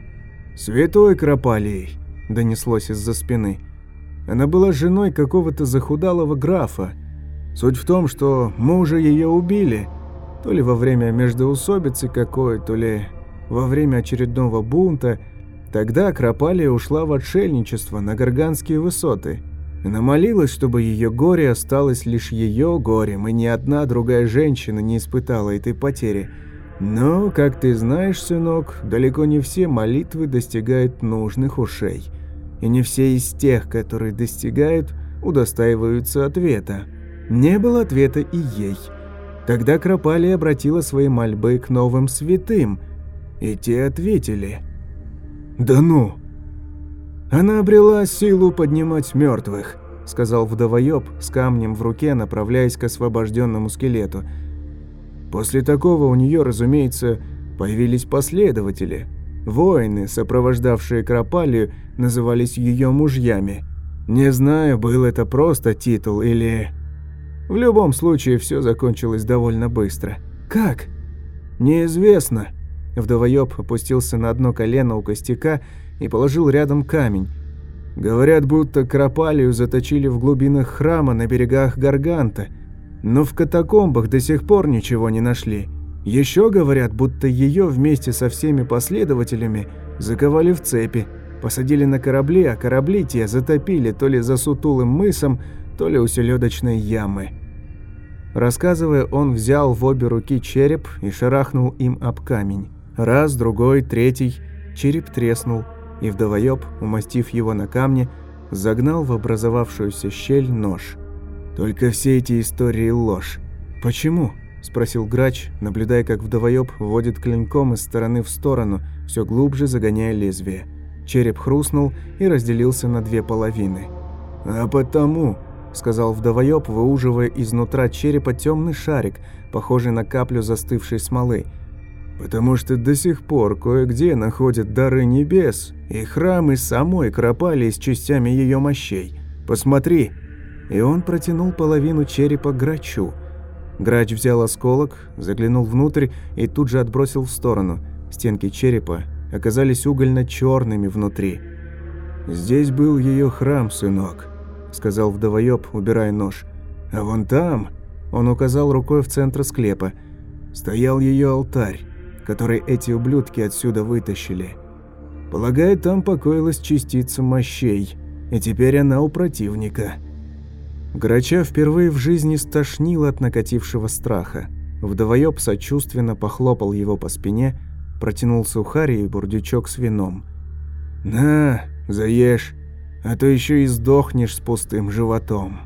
«Святой Кропалией», – донеслось из-за спины. Она была женой какого-то захудалого графа. Суть в том, что мужа ее убили, то ли во время междоусобицы какой, то ли во время очередного бунта. Тогда Кропалия ушла в отшельничество на Горганские высоты. Она молилась, чтобы ее горе осталось лишь ее горем, и ни одна другая женщина не испытала этой потери. Но, как ты знаешь, сынок, далеко не все молитвы достигают нужных ушей. И не все из тех, которые достигают, удостаиваются ответа. Не было ответа и ей. Тогда Кропалия обратила свои мольбы к новым святым, и те ответили. «Да ну!» «Она обрела силу поднимать мертвых», — сказал вдовоёб с камнем в руке, направляясь к освобожденному скелету. После такого у нее, разумеется, появились последователи. Воины, сопровождавшие Кропалию, назывались ее мужьями. Не знаю, был это просто титул или... В любом случае, все закончилось довольно быстро. «Как?» «Неизвестно». Вдовоёб опустился на одно колено у костяка и положил рядом камень. Говорят, будто Кропалию заточили в глубинах храма на берегах Гарганта, но в катакомбах до сих пор ничего не нашли. Еще говорят, будто ее вместе со всеми последователями заковали в цепи, посадили на корабли, а корабли те затопили то ли за Сутулым мысом, то ли у селедочной ямы. Рассказывая, он взял в обе руки череп и шарахнул им об камень. Раз, другой, третий, череп треснул, и вдовоёб, умастив его на камне, загнал в образовавшуюся щель нож. Только все эти истории ложь. «Почему?» – спросил Грач, наблюдая, как вдовоёб водит клинком из стороны в сторону, все глубже загоняя лезвие. Череп хрустнул и разделился на две половины. «А потому», – сказал вдовоёб, выуживая изнутра черепа темный шарик, похожий на каплю застывшей смолы. «Потому что до сих пор кое-где находят дары небес и храмы самой Кропалии с частями ее мощей. Посмотри». И он протянул половину черепа Грачу. Грач взял осколок, заглянул внутрь и тут же отбросил в сторону. Стенки черепа оказались угольно-черными внутри. «Здесь был ее храм, сынок», — сказал вдовоёб, убирая нож. «А вон там», — он указал рукой в центр склепа, — «стоял ее алтарь, который эти ублюдки отсюда вытащили. Полагаю, там покоилась частица мощей, и теперь она у противника». Грача впервые в жизни стошнило от накатившего страха. Вдовоёб сочувственно похлопал его по спине, протянул сухари и бурдючок с вином. «На, заешь, а то еще и сдохнешь с пустым животом».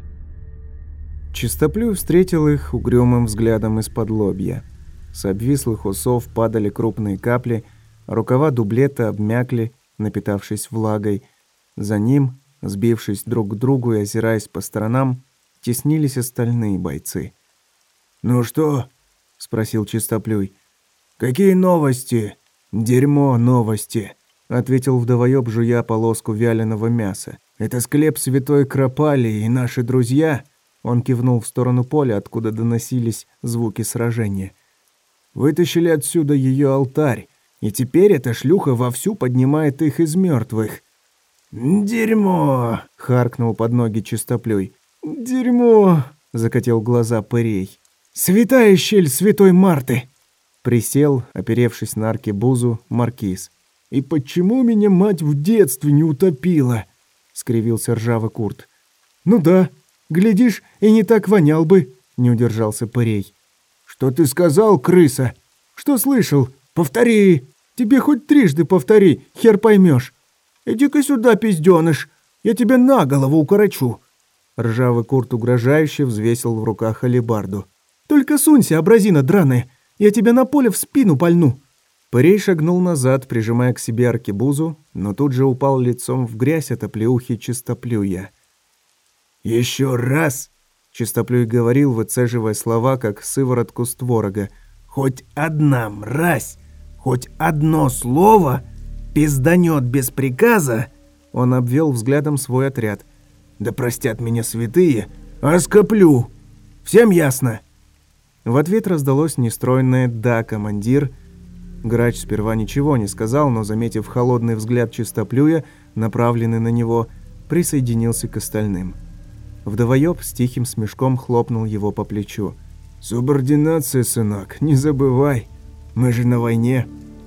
Чистоплюй встретил их угрюмым взглядом из-под лобья. С обвислых усов падали крупные капли, рукава дублета обмякли, напитавшись влагой. За ним, сбившись друг к другу и озираясь по сторонам, теснились остальные бойцы. «Ну что?» – спросил Чистоплюй. «Какие новости?» «Дерьмо новости», – ответил вдовоёб, жуя полоску вяленого мяса. «Это склеп святой Кропалии и наши друзья?» Он кивнул в сторону поля, откуда доносились звуки сражения. «Вытащили отсюда ее алтарь, и теперь эта шлюха вовсю поднимает их из мертвых». «Дерьмо!» – харкнул под ноги Чистоплюй. «Дерьмо!» – закатил глаза Пырей. «Святая щель святой Марты!» Присел, оперевшись на аркебузу, Маркиз. «И почему меня мать в детстве не утопила?» – скривился ржавый Курт. «Ну да, глядишь, и не так вонял бы», – не удержался Пырей. «Что ты сказал, крыса? Что слышал? Повтори! Тебе хоть трижды повтори, хер поймешь. Иди-ка сюда, пизденыш, я тебя на голову укорочу». Ржавый Курт угрожающе взвесил в руках алебарду. «Только сунься, образина драная, я тебя на поле в спину пальну». Пырей шагнул назад, прижимая к себе аркебузу, но тут же упал лицом в грязь от оплеухи Чистоплюя. «Еще раз!» — Чистоплюй говорил, выцеживая слова, как сыворотку с творога. «Хоть одна мразь хоть одно слово пизданет без приказа, он обвел взглядом свой отряд. Да простят меня святые, оскоплю. Всем ясно? В ответ раздалось нестройное «да, командир». Грач сперва ничего не сказал, но, заметив холодный взгляд Чистоплюя, направленный на него, присоединился к остальным. Вдовоёб с тихим смешком хлопнул его по плечу. «Субординация, сынок, не забывай, мы же на войне.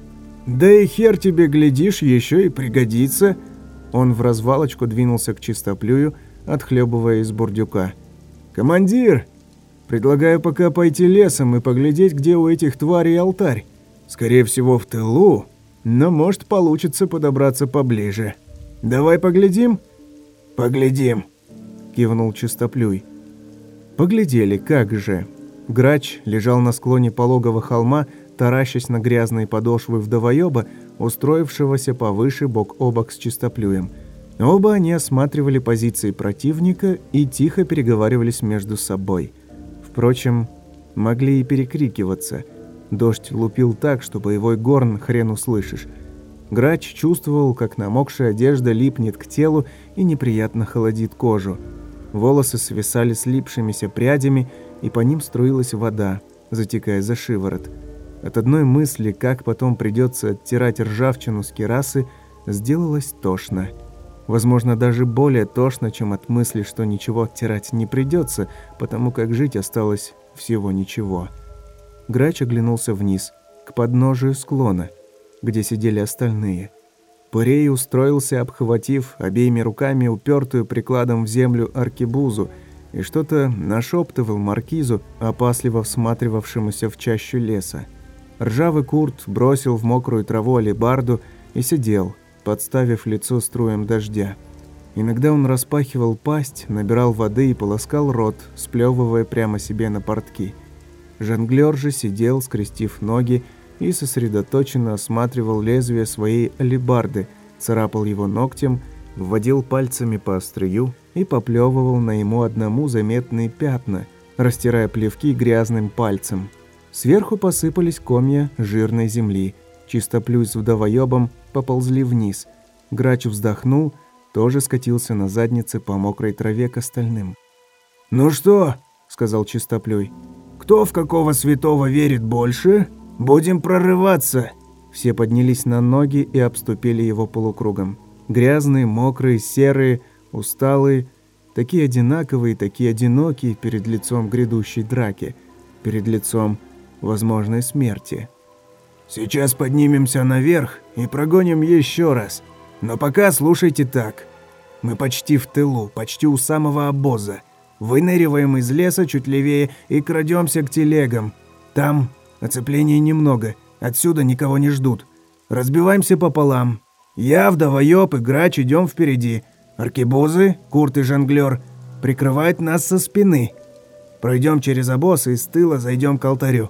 Да и хер тебе, глядишь, еще и пригодится». Он в развалочку двинулся к Чистоплюю, отхлебывая из бурдюка. «Командир, предлагаю пока пойти лесом и поглядеть, где у этих тварей алтарь. Скорее всего, в тылу, но может получится подобраться поближе. Давай поглядим?» «Поглядим», — кивнул Чистоплюй. Поглядели, как же. Грач лежал на склоне пологого холма, таращась на грязные подошвы вдовоёба, устроившегося повыше бок о бок с Чистоплюем. Оба они осматривали позиции противника и тихо переговаривались между собой. Впрочем, могли и перекрикиваться. Дождь лупил так, что боевой горн хрен услышишь. Грач чувствовал, как намокшая одежда липнет к телу и неприятно холодит кожу. Волосы свисали слипшимися прядями, и по ним струилась вода, затекая за шиворот. От одной мысли, как потом придется оттирать ржавчину с кирасы, сделалось тошно. Возможно, даже более тошно, чем от мысли, что ничего оттирать не придется, потому как жить осталось всего ничего. Грач оглянулся вниз, к подножию склона, где сидели остальные. Пырей устроился, обхватив обеими руками упертую прикладом в землю аркебузу, и что-то нашептывал маркизу, опасливо всматривавшемуся в чащу леса. Ржавый Курт бросил в мокрую траву алебарду и сидел, подставив лицо струям дождя. Иногда он распахивал пасть, набирал воды и полоскал рот, сплевывая прямо себе на портки. Жонглёр же сидел, скрестив ноги, и сосредоточенно осматривал лезвие своей алебарды, царапал его ногтем, вводил пальцами по острию и поплевывал на ему одному заметные пятна, растирая плевки грязным пальцем. Сверху посыпались комья жирной земли. Чистоплюй с вдовоёбом поползли вниз. Грач вздохнул, тоже скатился на заднице по мокрой траве к остальным. «Ну что?» — сказал Чистоплюй. «Кто в какого святого верит больше? Будем прорываться!» Все поднялись на ноги и обступили его полукругом. Грязные, мокрые, серые, усталые, такие одинаковые, такие одинокие перед лицом грядущей драки, перед лицом возможной смерти. «Сейчас поднимемся наверх и прогоним еще раз. Но пока слушайте так. Мы почти в тылу, почти у самого обоза. Выныриваем из леса чуть левее и крадемся к телегам. Там оцепления немного, отсюда никого не ждут. Разбиваемся пополам. Я, вдовоёб и Грач идем впереди. Аркебузы, Курт и Жонглёр прикрывают нас со спины. Пройдем через обоз и с тыла зайдем к алтарю».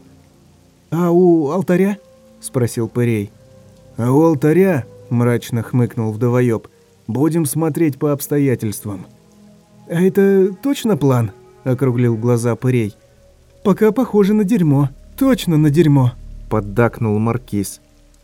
«А у алтаря?» — спросил Пырей. «А у алтаря, — мрачно хмыкнул вдовоёб, — будем смотреть по обстоятельствам». «А это точно план?» — округлил глаза Пырей. «Пока похоже на дерьмо. Точно на дерьмо», — поддакнул маркиз.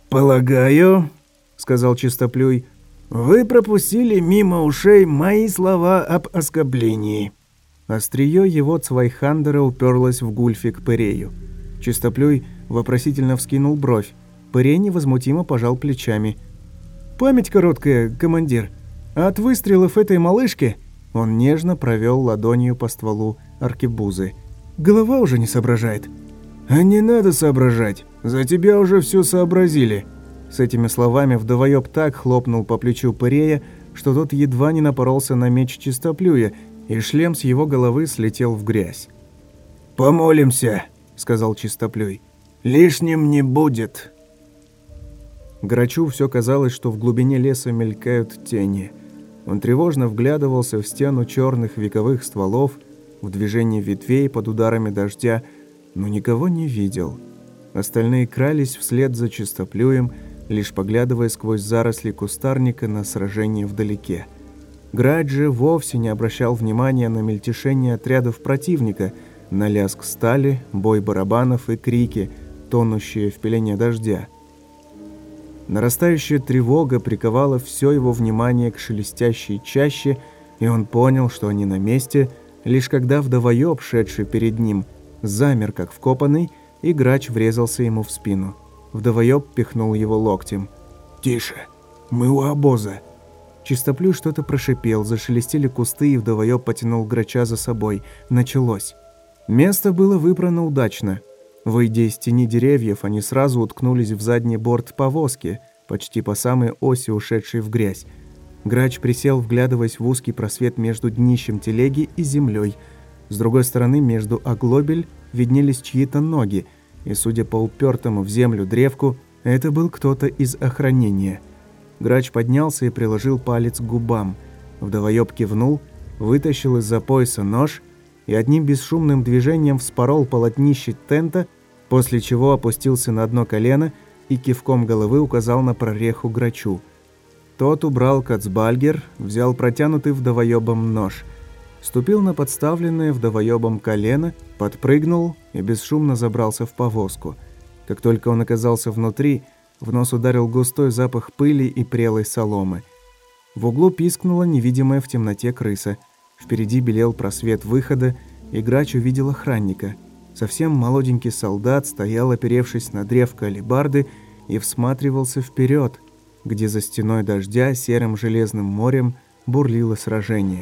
«Полагаю, — сказал Чистоплюй, — вы пропустили мимо ушей мои слова об оскорблении». Остриё его цвайхандера уперлось в гульфик Пырею. Чистоплюй вопросительно вскинул бровь. Пырей невозмутимо пожал плечами. «Память короткая, командир. А от выстрелов этой малышки...» Он нежно провел ладонью по стволу аркебузы. «Голова уже не соображает». «А не надо соображать. За тебя уже все сообразили». С этими словами вдовоёб так хлопнул по плечу Пырея, что тот едва не напоролся на меч Чистоплюя, и шлем с его головы слетел в грязь. «Помолимся», — сказал Чистоплюй. «Лишним не будет». Грачу все казалось, что в глубине леса мелькают тени. Он тревожно вглядывался в стену черных вековых стволов, в движение ветвей под ударами дождя, но никого не видел. Остальные крались вслед за Чистоплюем, лишь поглядывая сквозь заросли кустарника на сражение вдалеке. Грач же вовсе не обращал внимания на мельтешение отрядов противника, на лязг стали, бой барабанов и крики, тонущие в пелене дождя. Нарастающая тревога приковала все его внимание к шелестящей чаще, и он понял, что они на месте, лишь когда вдовоёб, шедший перед ним, замер как вкопанный, и грач врезался ему в спину. Вдовоёб пихнул его локтем. «Тише, мы у обоза». Чистоплюй что-то прошипел, зашелестели кусты, и вдовоёб потянул грача за собой. Началось. Место было выбрано удачно. Выйдя из тени деревьев, они сразу уткнулись в задний борт повозки, почти по самой оси, ушедшей в грязь. Грач присел, вглядываясь в узкий просвет между днищем телеги и землей. С другой стороны, между оглобель, виднелись чьи-то ноги, и, судя по упертому в землю древку, это был кто-то из охранения. Грач поднялся и приложил палец к губам. Вдовоёб кивнул, вытащил из-за пояса нож и одним бесшумным движением вспорол полотнище тента, после чего опустился на одно колено и кивком головы указал на прореху грачу. Тот убрал кацбальгер, взял протянутый вдовоёбом нож, ступил на подставленное вдовоёбом колено, подпрыгнул и бесшумно забрался в повозку. Как только он оказался внутри, в нос ударил густой запах пыли и прелой соломы. В углу пискнула невидимая в темноте крыса. Впереди белел просвет выхода, и грач увидел охранника. Совсем молоденький солдат стоял, оперевшись на древко алебарды, и всматривался вперед, где за стеной дождя серым железным морем бурлило сражение.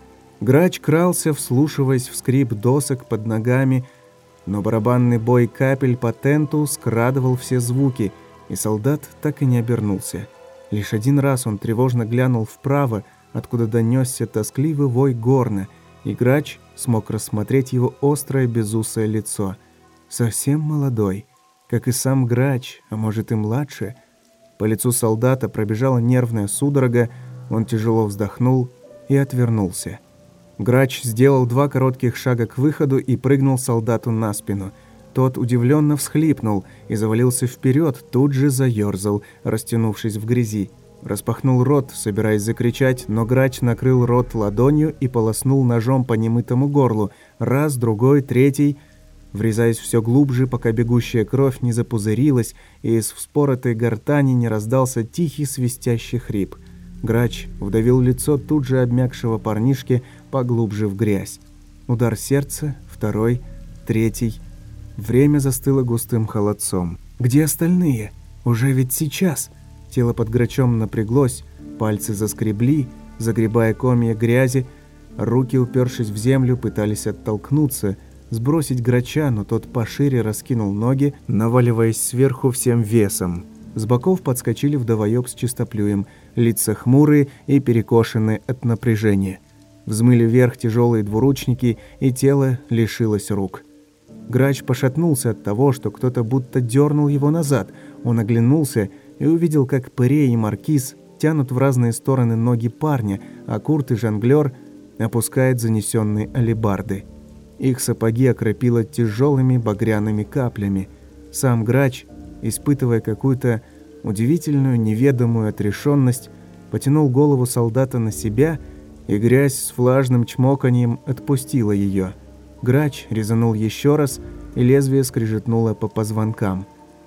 Грач крался, вслушиваясь в скрип досок под ногами, но барабанный бой капель по тенту скрадывал все звуки, и солдат так и не обернулся. Лишь один раз он тревожно глянул вправо, откуда донесся тоскливый вой горна, и грач смог рассмотреть его острое безусое лицо. Совсем молодой, как и сам грач, а может и младше. По лицу солдата пробежала нервная судорога, он тяжело вздохнул и отвернулся. Грач сделал 2 коротких шага к выходу и прыгнул солдату на спину. Тот удивленно всхлипнул и завалился вперед, тут же заерзал, растянувшись в грязи. Распахнул рот, собираясь закричать, но грач накрыл рот ладонью и полоснул ножом по немытому горлу. Раз, другой, третий, врезаясь все глубже, пока бегущая кровь не запузырилась, и из вспоротой гортани не раздался тихий свистящий хрип. Грач вдавил лицо тут же обмякшего парнишки поглубже в грязь. Удар сердца, второй, третий. Время застыло густым холодцом. Где остальные? Уже ведь сейчас. Тело под грачом напряглось, пальцы заскребли, загребая комья грязи. Руки, упершись в землю, пытались оттолкнуться, сбросить грача, но тот пошире раскинул ноги, наваливаясь сверху всем весом. С боков подскочили вдовоёб с чистоплюем, лица хмурые и перекошенные от напряжения. Взмыли вверх тяжелые двуручники, и тело лишилось рук. Грач пошатнулся от того, что кто-то будто дернул его назад. Он оглянулся и увидел, как Пырей и Маркиз тянут в разные стороны ноги парня, а Курт и жонглёр опускают занесенные алебарды. Их сапоги окропило тяжелыми багряными каплями. Сам грач, испытывая какую-то удивительную неведомую отрешенность, потянул голову солдата на себя, и грязь с влажным чмоканьем отпустила ее. Грач резанул еще раз, и лезвие скрежетнуло по позвонкам.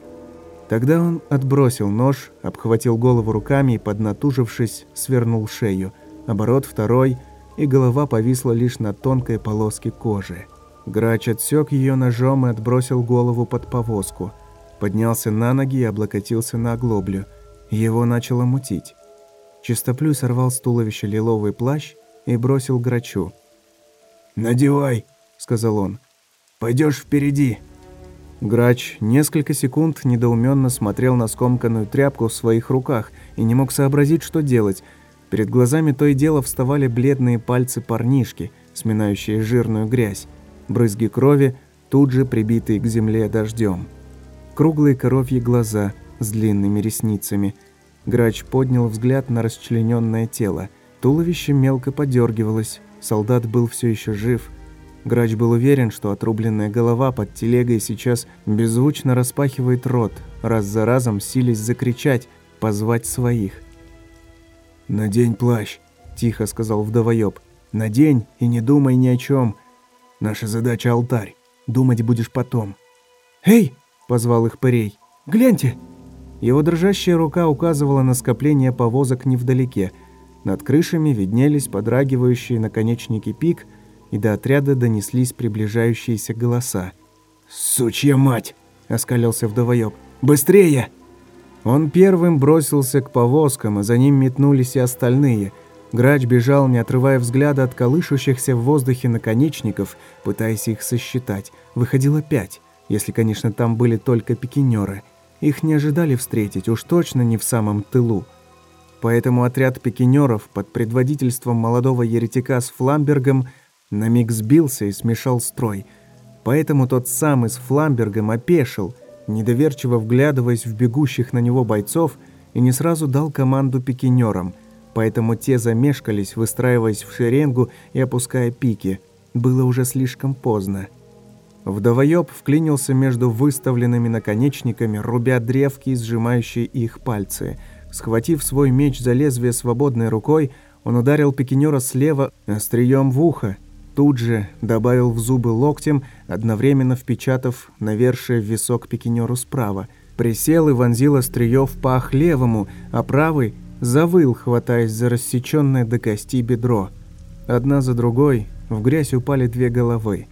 Тогда он отбросил нож, обхватил голову руками и, поднатужившись, свернул шею. Оборот второй, и голова повисла лишь на тонкой полоске кожи. Грач отсек ее ножом и отбросил голову под повозку. Поднялся на ноги и облокотился на оглоблю. Его начало мутить. Чистоплюй сорвал с туловища лиловый плащ и бросил грачу. «Надевай», — сказал он. «Пойдешь впереди». Грач несколько секунд недоуменно смотрел на скомканную тряпку в своих руках и не мог сообразить, что делать. Перед глазами то и дело вставали бледные пальцы парнишки, сминающие жирную грязь. Брызги крови, тут же прибитые к земле дождем. Круглые коровьи глаза с длинными ресницами. Грач поднял взгляд на расчлененное тело. Туловище мелко подергивалось. Солдат был все еще жив. Грач был уверен, что отрубленная голова под телегой сейчас беззвучно распахивает рот, раз за разом силясь закричать, позвать своих. «Надень плащ», – тихо сказал вдовоёб. «Надень и не думай ни о чем. Наша задача – алтарь. Думать будешь потом». «Эй!» – позвал их Пырей. «Гляньте!» Его дрожащая рука указывала на скопление повозок невдалеке. Над крышами виднелись подрагивающие наконечники пик, и до отряда донеслись приближающиеся голоса. «Сучья мать!» – оскалился вдовоёб. «Быстрее!» Он первым бросился к повозкам, а за ним метнулись и остальные. Грач бежал, не отрывая взгляда от колышущихся в воздухе наконечников, пытаясь их сосчитать. Выходило 5, если, конечно, там были только пикинеры. Их не ожидали встретить, уж точно не в самом тылу. Поэтому отряд пикинеров под предводительством молодого еретика с Фламбергом на миг сбился и смешал строй. Поэтому тот самый с Фламбергом опешил, недоверчиво вглядываясь в бегущих на него бойцов, и не сразу дал команду пикинерам. Поэтому те замешкались, выстраиваясь в шеренгу и опуская пики. Было уже слишком поздно. Вдовоёб вклинился между выставленными наконечниками, рубя древки, сжимающие их пальцы. Схватив свой меч за лезвие свободной рукой, он ударил пикинера слева острием в ухо. Тут же добавил в зубы локтем, одновременно впечатав навершие в висок пикинеру справа. Присел и вонзил острие в пах левому, а правый завыл, хватаясь за рассеченное до кости бедро. Одна за другой в грязь упали 2 головы.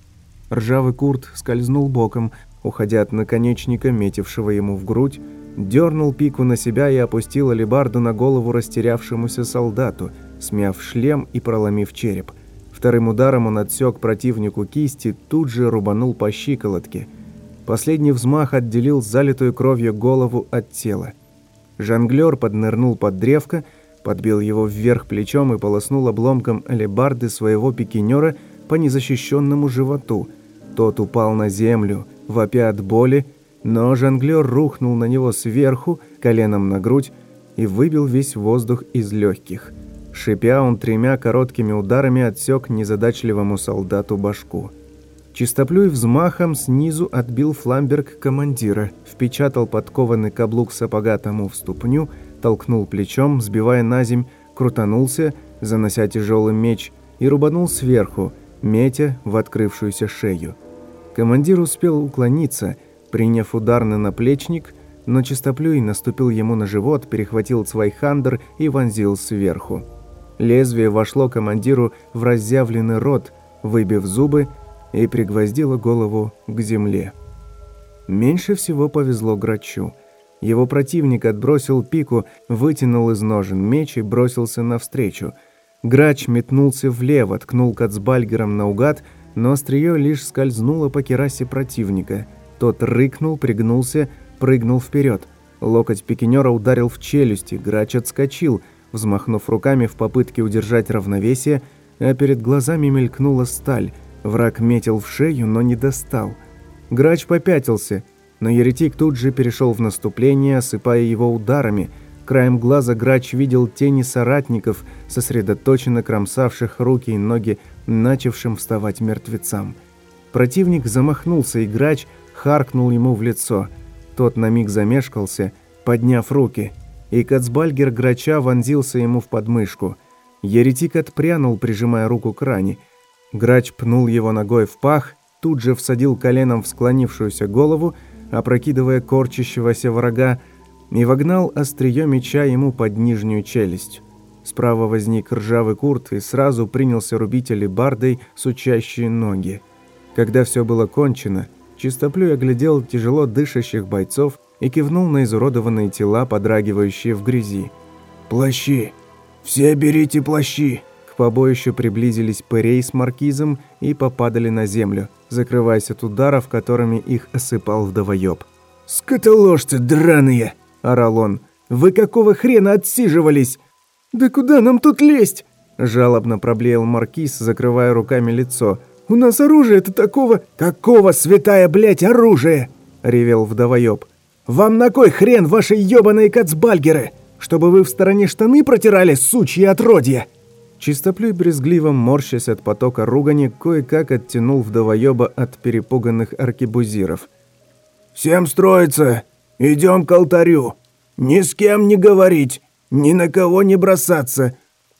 Ржавый Курт скользнул боком, уходя от наконечника, метившего ему в грудь, дернул пику на себя и опустил алебарду на голову растерявшемуся солдату, смяв шлем и проломив череп. Вторым ударом он отсек противнику кисти, тут же рубанул по щиколотке. Последний взмах отделил залитую кровью голову от тела. Жонглёр поднырнул под древко, подбил его вверх плечом и полоснул обломком алебарды своего пикинера по незащищенному животу. Тот упал на землю, вопя от боли, но жонглёр рухнул на него сверху, коленом на грудь, и выбил весь воздух из легких. Шипя, он 3 короткими ударами отсек незадачливому солдату башку. Чистоплюй взмахом снизу отбил Фламберг командира, впечатал подкованный каблук сапога тому в ступню, толкнул плечом, сбивая на земь, крутанулся, занося тяжелый меч, и рубанул сверху, метя в открывшуюся шею. Командир успел уклониться, приняв удар на наплечник, но Чистоплюй наступил ему на живот, перехватил Цвайхандер и вонзил сверху. Лезвие вошло командиру в разъявленный рот, выбив зубы, и пригвоздило голову к земле. Меньше всего повезло Грачу. Его противник отбросил пику, вытянул из ножен меч и бросился навстречу. Грач метнулся влево, ткнул кацбальгером наугад, но острие лишь скользнуло по керасе противника. Тот рыкнул, пригнулся, прыгнул вперед. Локоть пикинера ударил в челюсти, Грач отскочил, взмахнув руками в попытке удержать равновесие, а перед глазами мелькнула сталь. Враг метил в шею, но не достал. Грач попятился, но еретик тут же перешел в наступление, осыпая его ударами. Краем глаза Грач видел тени соратников, сосредоточенно кромсавших руки и ноги начавшим вставать мертвецам. Противник замахнулся, и Грач харкнул ему в лицо. Тот на миг замешкался, подняв руки, и кацбальгер Грача вонзился ему в подмышку. Еретик отпрянул, прижимая руку к ране. Грач пнул его ногой в пах, тут же всадил коленом в склонившуюся голову, опрокидывая корчащегося врага, и вогнал острие меча ему под нижнюю челюсть. Справа возник ржавый Курт и сразу принялся рубить алебардой сучащие ноги. Когда все было кончено, Чистоплюй оглядел тяжело дышащих бойцов и кивнул на изуродованные тела, подрагивающие в грязи. «Плащи! Все берите плащи!» К побоищу приблизились Пырей с Маркизом и попадали на землю, закрываясь от ударов, которыми их осыпал вдовоёб. «Скотоложцы драные!» – орал он. «Вы какого хрена отсиживались? Да куда нам тут лезть?» – жалобно проблеял Маркиз, закрывая руками лицо. «У нас оружие-то такого...» «Какого, святая, блядь, оружия?» – ревел вдовоёб. «Вам на кой хрен ваши ёбаные кацбальгеры? Чтобы вы в стороне штаны протирали, сучьи отродья!» Чистоплюй, брезгливо морщась от потока ругани, кое-как оттянул вдовоёба от перепуганных аркебузиров. «Всем строиться! Идем к алтарю! Ни с кем не говорить, ни на кого не бросаться!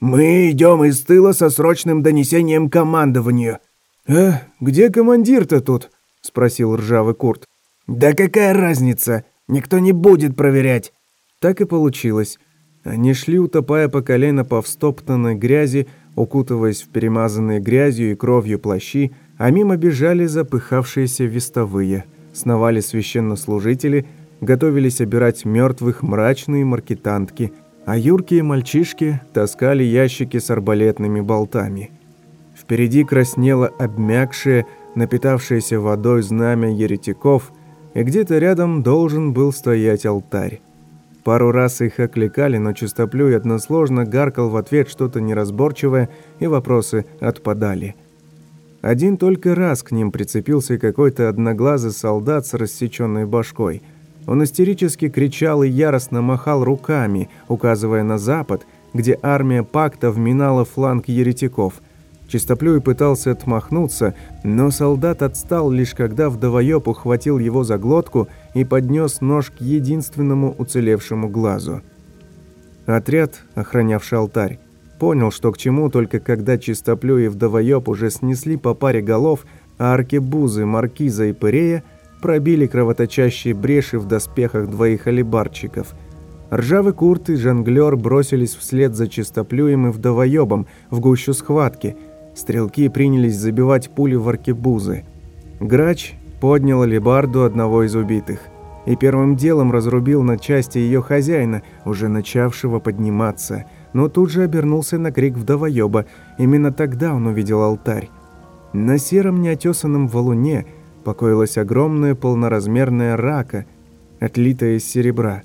Мы идем из тыла со срочным донесением командованию!» «Где командир-то тут?» – спросил ржавый Курт. «Да какая разница? Никто не будет проверять». Так и получилось. Они шли, утопая по колено по встоптанной грязи, укутываясь в перемазанные грязью и кровью плащи, а мимо бежали запыхавшиеся вестовые. Сновали священнослужители, готовились обирать мертвых мрачные маркетантки, а юркие мальчишки таскали ящики с арбалетными болтами. Впереди краснело обмякшее, напитавшееся водой знамя еретиков, и где-то рядом должен был стоять алтарь. Пару раз их окликали, но Чистоплюй односложно гаркал в ответ что-то неразборчивое, и вопросы отпадали. Один только раз к ним прицепился какой-то одноглазый солдат с рассеченной башкой. Он истерически кричал и яростно махал руками, указывая на запад, где армия пакта вминала фланг еретиков. Чистоплюй пытался отмахнуться, но солдат отстал лишь когда вдовоёб ухватил его за глотку и поднес нож к единственному уцелевшему глазу. Отряд, охранявший алтарь, понял, что к чему, только когда Чистоплюй и вдовоёб уже снесли по паре голов, а аркебузы, маркиза и пырея пробили кровоточащие бреши в доспехах двоих алебардщиков. Ржавый Курт и жонглёр бросились вслед за Чистоплюем и вдовоёбом в гущу схватки. Стрелки принялись забивать пули в аркебузы. Грач поднял алебарду одного из убитых и первым делом разрубил на части ее хозяина, уже начавшего подниматься, но тут же обернулся на крик вдовоёба. Именно тогда он увидел алтарь. На сером неотесанном валуне покоилась огромная полноразмерная рака, отлитая из серебра.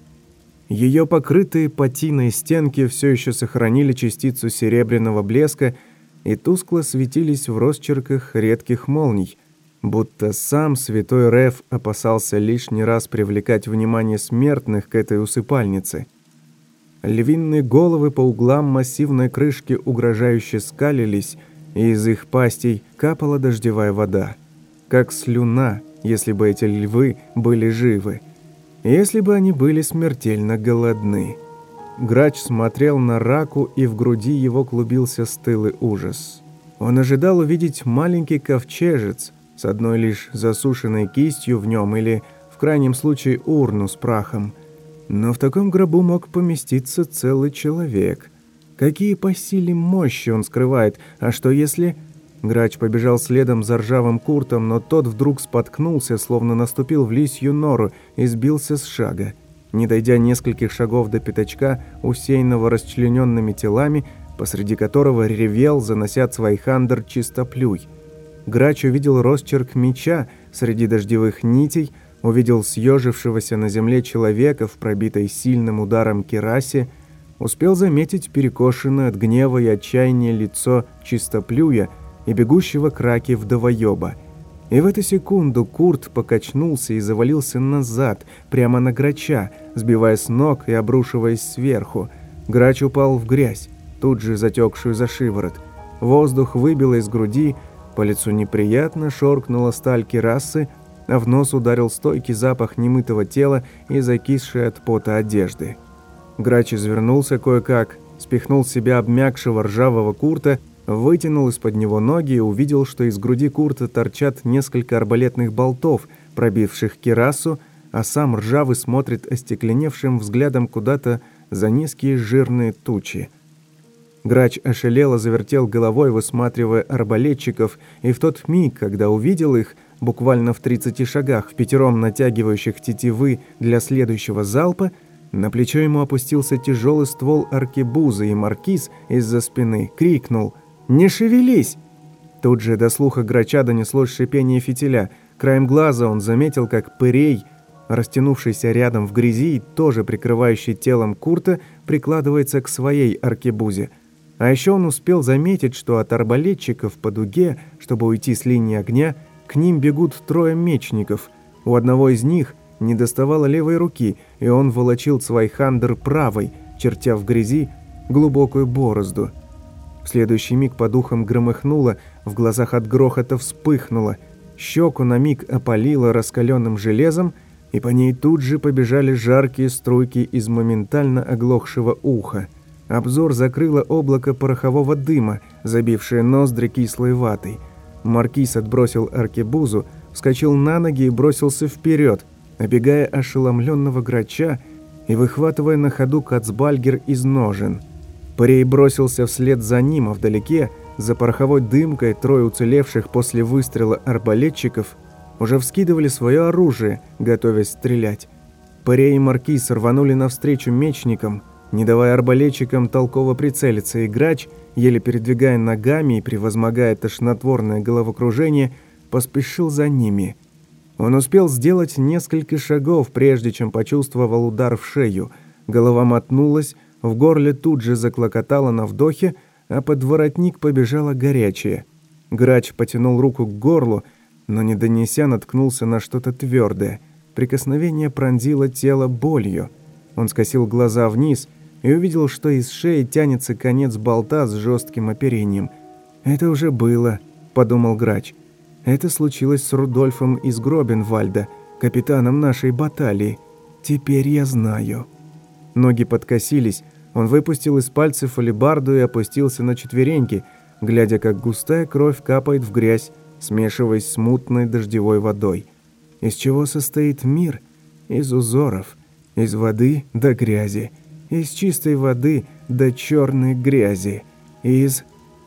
Ее покрытые патиной стенки все еще сохранили частицу серебряного блеска и тускло светились в росчерках редких молний, будто сам святой Реф опасался лишний раз привлекать внимание смертных к этой усыпальнице. Львиные головы по углам массивной крышки угрожающе скалились, и из их пастей капала дождевая вода, как слюна, если бы эти львы были живы, если бы они были смертельно голодны. Грач смотрел на раку, и в груди его клубился стылый ужас. Он ожидал увидеть маленький ковчежец с одной лишь засушенной кистью в нем или, в крайнем случае, урну с прахом. Но в таком гробу мог поместиться целый человек. Какие по силе мощи он скрывает, а что если... Грач побежал следом за ржавым Куртом, но тот вдруг споткнулся, словно наступил в лисью нору и сбился с шага. Не дойдя нескольких шагов до пятачка, усеянного расчлененными телами, посреди которого ревел, занося цвайхандр, Чистоплюй. Грач увидел росчерк меча среди дождевых нитей, увидел съежившегося на земле человека в пробитой сильным ударом кирасе, успел заметить перекошенное от гнева и отчаяния лицо Чистоплюя и бегущего к раке вдовоёба. И в эту секунду Курт покачнулся и завалился назад, прямо на Грача, сбивая с ног и обрушиваясь сверху. Грач упал в грязь, тут же затекшую за шиворот. Воздух выбило из груди, по лицу неприятно шоркнула сталь кирасы, а в нос ударил стойкий запах немытого тела и закисшей от пота одежды. Грач извернулся кое-как, спихнул с себя обмякшего ржавого Курта, вытянул из-под него ноги и увидел, что из груди Курта торчат несколько арбалетных болтов, пробивших кирасу, а сам ржавый смотрит остекленевшим взглядом куда-то за низкие жирные тучи. Грач ошалело завертел головой, высматривая арбалетчиков, и в тот миг, когда увидел их, буквально в 30 шагах, впятером натягивающих тетивы для следующего залпа, на плечо ему опустился тяжелый ствол аркебузы, и маркиз из-за спины крикнул «Не шевелись!». Тут же до слуха Грача донеслось шипение фитиля. Краем глаза он заметил, как пырей, растянувшийся рядом в грязи, тоже прикрывающий телом Курта, прикладывается к своей аркебузе. А еще он успел заметить, что от арбалетчиков по дуге, чтобы уйти с линии огня, к ним бегут 3 мечников. У одного из них не доставало левой руки, и он волочил цвайхандр правой, чертя в грязи глубокую борозду. В следующий миг по духам громыхнуло, в глазах от грохота вспыхнуло, щеку на миг опалило раскаленным железом, и по ней тут же побежали жаркие струйки из моментально оглохшего уха. Обзор закрыло облако порохового дыма, забившее ноздри кислой ватой. Маркиз отбросил аркебузу, вскочил на ноги и бросился вперед. обегая ошеломленного Грача и выхватывая на ходу кацбальгер из ножен. Парей бросился вслед за ним, а вдалеке, за пороховой дымкой, трое уцелевших после выстрела арбалетчиков уже вскидывали свое оружие, готовясь стрелять. Парей и Маркиз рванули навстречу мечникам, не давая арбалетчикам толково прицелиться, и Грач, еле передвигая ногами и превозмогая тошнотворное головокружение, поспешил за ними. Он успел сделать несколько шагов, прежде чем почувствовал удар в шею. Голова мотнулась, в горле тут же заклокотало на вдохе, а под воротник побежало горячее. Грач потянул руку к горлу, но, не донеся, наткнулся на что-то твердое. Прикосновение пронзило тело болью. Он скосил глаза вниз и увидел, что из шеи тянется конец болта с жестким оперением. «Это уже было», — подумал Грач. «Это случилось с Рудольфом из Гробенвальда, капитаном нашей баталии. Теперь я знаю». Ноги подкосились, он выпустил из пальцев алебарду и опустился на четвереньки, глядя, как густая кровь капает в грязь, смешиваясь с мутной дождевой водой. Из чего состоит мир? Из узоров, из воды до грязи, из чистой воды до черной грязи, из...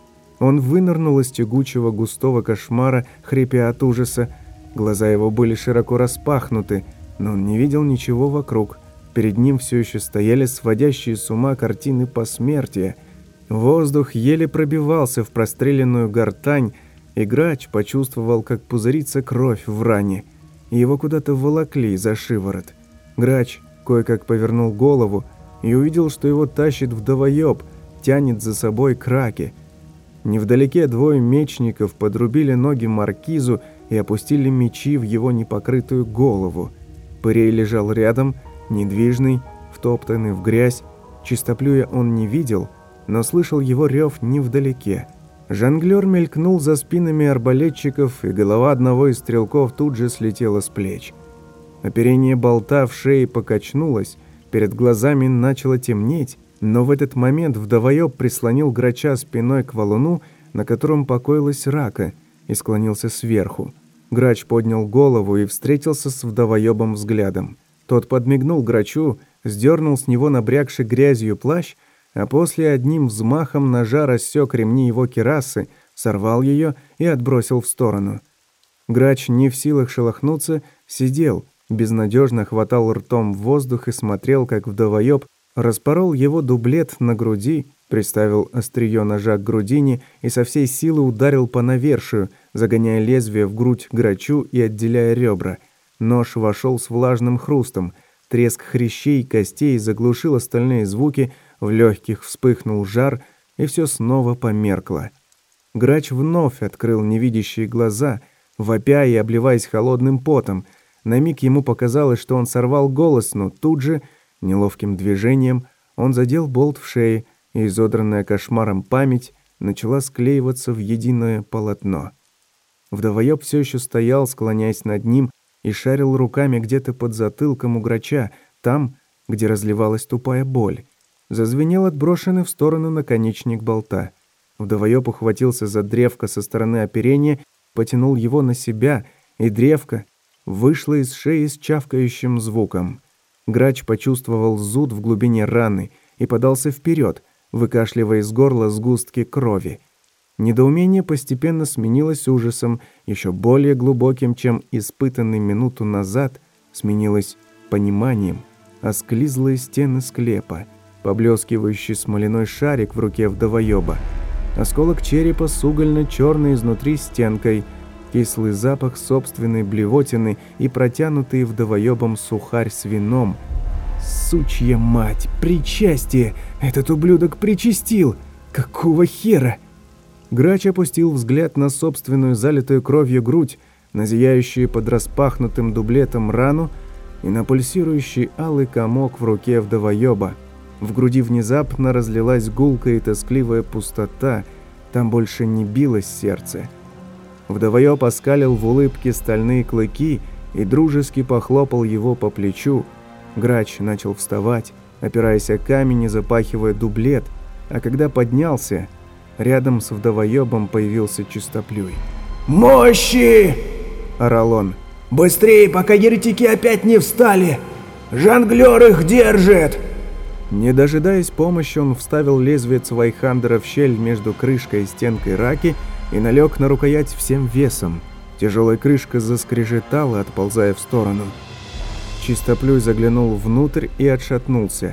Он вынырнул из тягучего густого кошмара, хрипя от ужаса. Глаза его были широко распахнуты, но он не видел ничего вокруг. Перед ним все еще стояли сводящие с ума картины посмертия. Воздух еле пробивался в простреленную гортань, и Грач почувствовал, как пузырится кровь в ране. Его куда-то волокли за шиворот. Грач кое-как повернул голову и увидел, что его тащит вдовоёб, тянет за собой к раке. Невдалеке двое мечников подрубили ноги маркизу и опустили мечи в его непокрытую голову. Пырей лежал рядом, недвижный, втоптанный в грязь. Чистоплюя он не видел, но слышал его рев невдалеке. Жонглёр мелькнул за спинами арбалетчиков, и голова одного из стрелков тут же слетела с плеч. Оперение болта в шее покачнулось, перед глазами начало темнеть, но в этот момент вдовоёб прислонил Грача спиной к валуну, на котором покоилась рака, и склонился сверху. Грач поднял голову и встретился с вдовоёбом взглядом. Тот подмигнул Грачу, сдернул с него набрякший грязью плащ, а после одним взмахом ножа рассек ремни его кирасы, сорвал ее и отбросил в сторону. Грач, не в силах шелохнуться, сидел, безнадежно хватал ртом в воздух и смотрел, как вдовоёб распорол его дублет на груди, приставил острие ножа к грудине и со всей силы ударил по навершию, загоняя лезвие в грудь Грачу и отделяя ребра. Нож вошел с влажным хрустом, треск хрящей и костей заглушил остальные звуки, в легких вспыхнул жар, и все снова померкло. Грач вновь открыл невидящие глаза, вопя и обливаясь холодным потом. На миг ему показалось, что он сорвал голос, но тут же, неловким движением, он задел болт в шее, и изодранная кошмаром память начала склеиваться в единое полотно. Вдовоёб все еще стоял, склоняясь над ним, и шарил руками где-то под затылком у Грача, там, где разливалась тупая боль. Зазвенел отброшенный в сторону наконечник болта. Вдовоёб ухватился за древко со стороны оперения, потянул его на себя, и древко вышло из шеи с чавкающим звуком. Грач почувствовал зуд в глубине раны и подался вперед, выкашливая из горла сгустки крови. Недоумение постепенно сменилось ужасом, еще более глубоким, чем испытанный минуту назад, сменилось пониманием. Осклизлые стены склепа, поблескивающий смоляной шарик в руке вдовоёба, осколок черепа с угольно-черной изнутри стенкой, кислый запах собственной блевотины и протянутый вдовоёбом сухарь с вином. Сучья мать, причастие! Этот ублюдок причастил! Какого хера? Грач опустил взгляд на собственную залитую кровью грудь, на зияющую под распахнутым дублетом рану и на пульсирующий алый комок в руке вдовоёба. В груди внезапно разлилась гулкая и тоскливая пустота, там больше не билось сердце. Вдовоёб оскалил в улыбке стальные клыки и дружески похлопал его по плечу. Грач начал вставать, опираясь о камень и запахивая дублет, а когда поднялся, рядом с вдовоёбом появился Чистоплюй. «Мощи!» – орал он. Быстрее, пока еретики опять не встали! Жонглёр их держит!» Не дожидаясь помощи, он вставил лезвие Цвайхандера в щель между крышкой и стенкой раки и налег на рукоять всем весом. Тяжелая крышка заскрежетала, отползая в сторону. Чистоплюй заглянул внутрь и отшатнулся.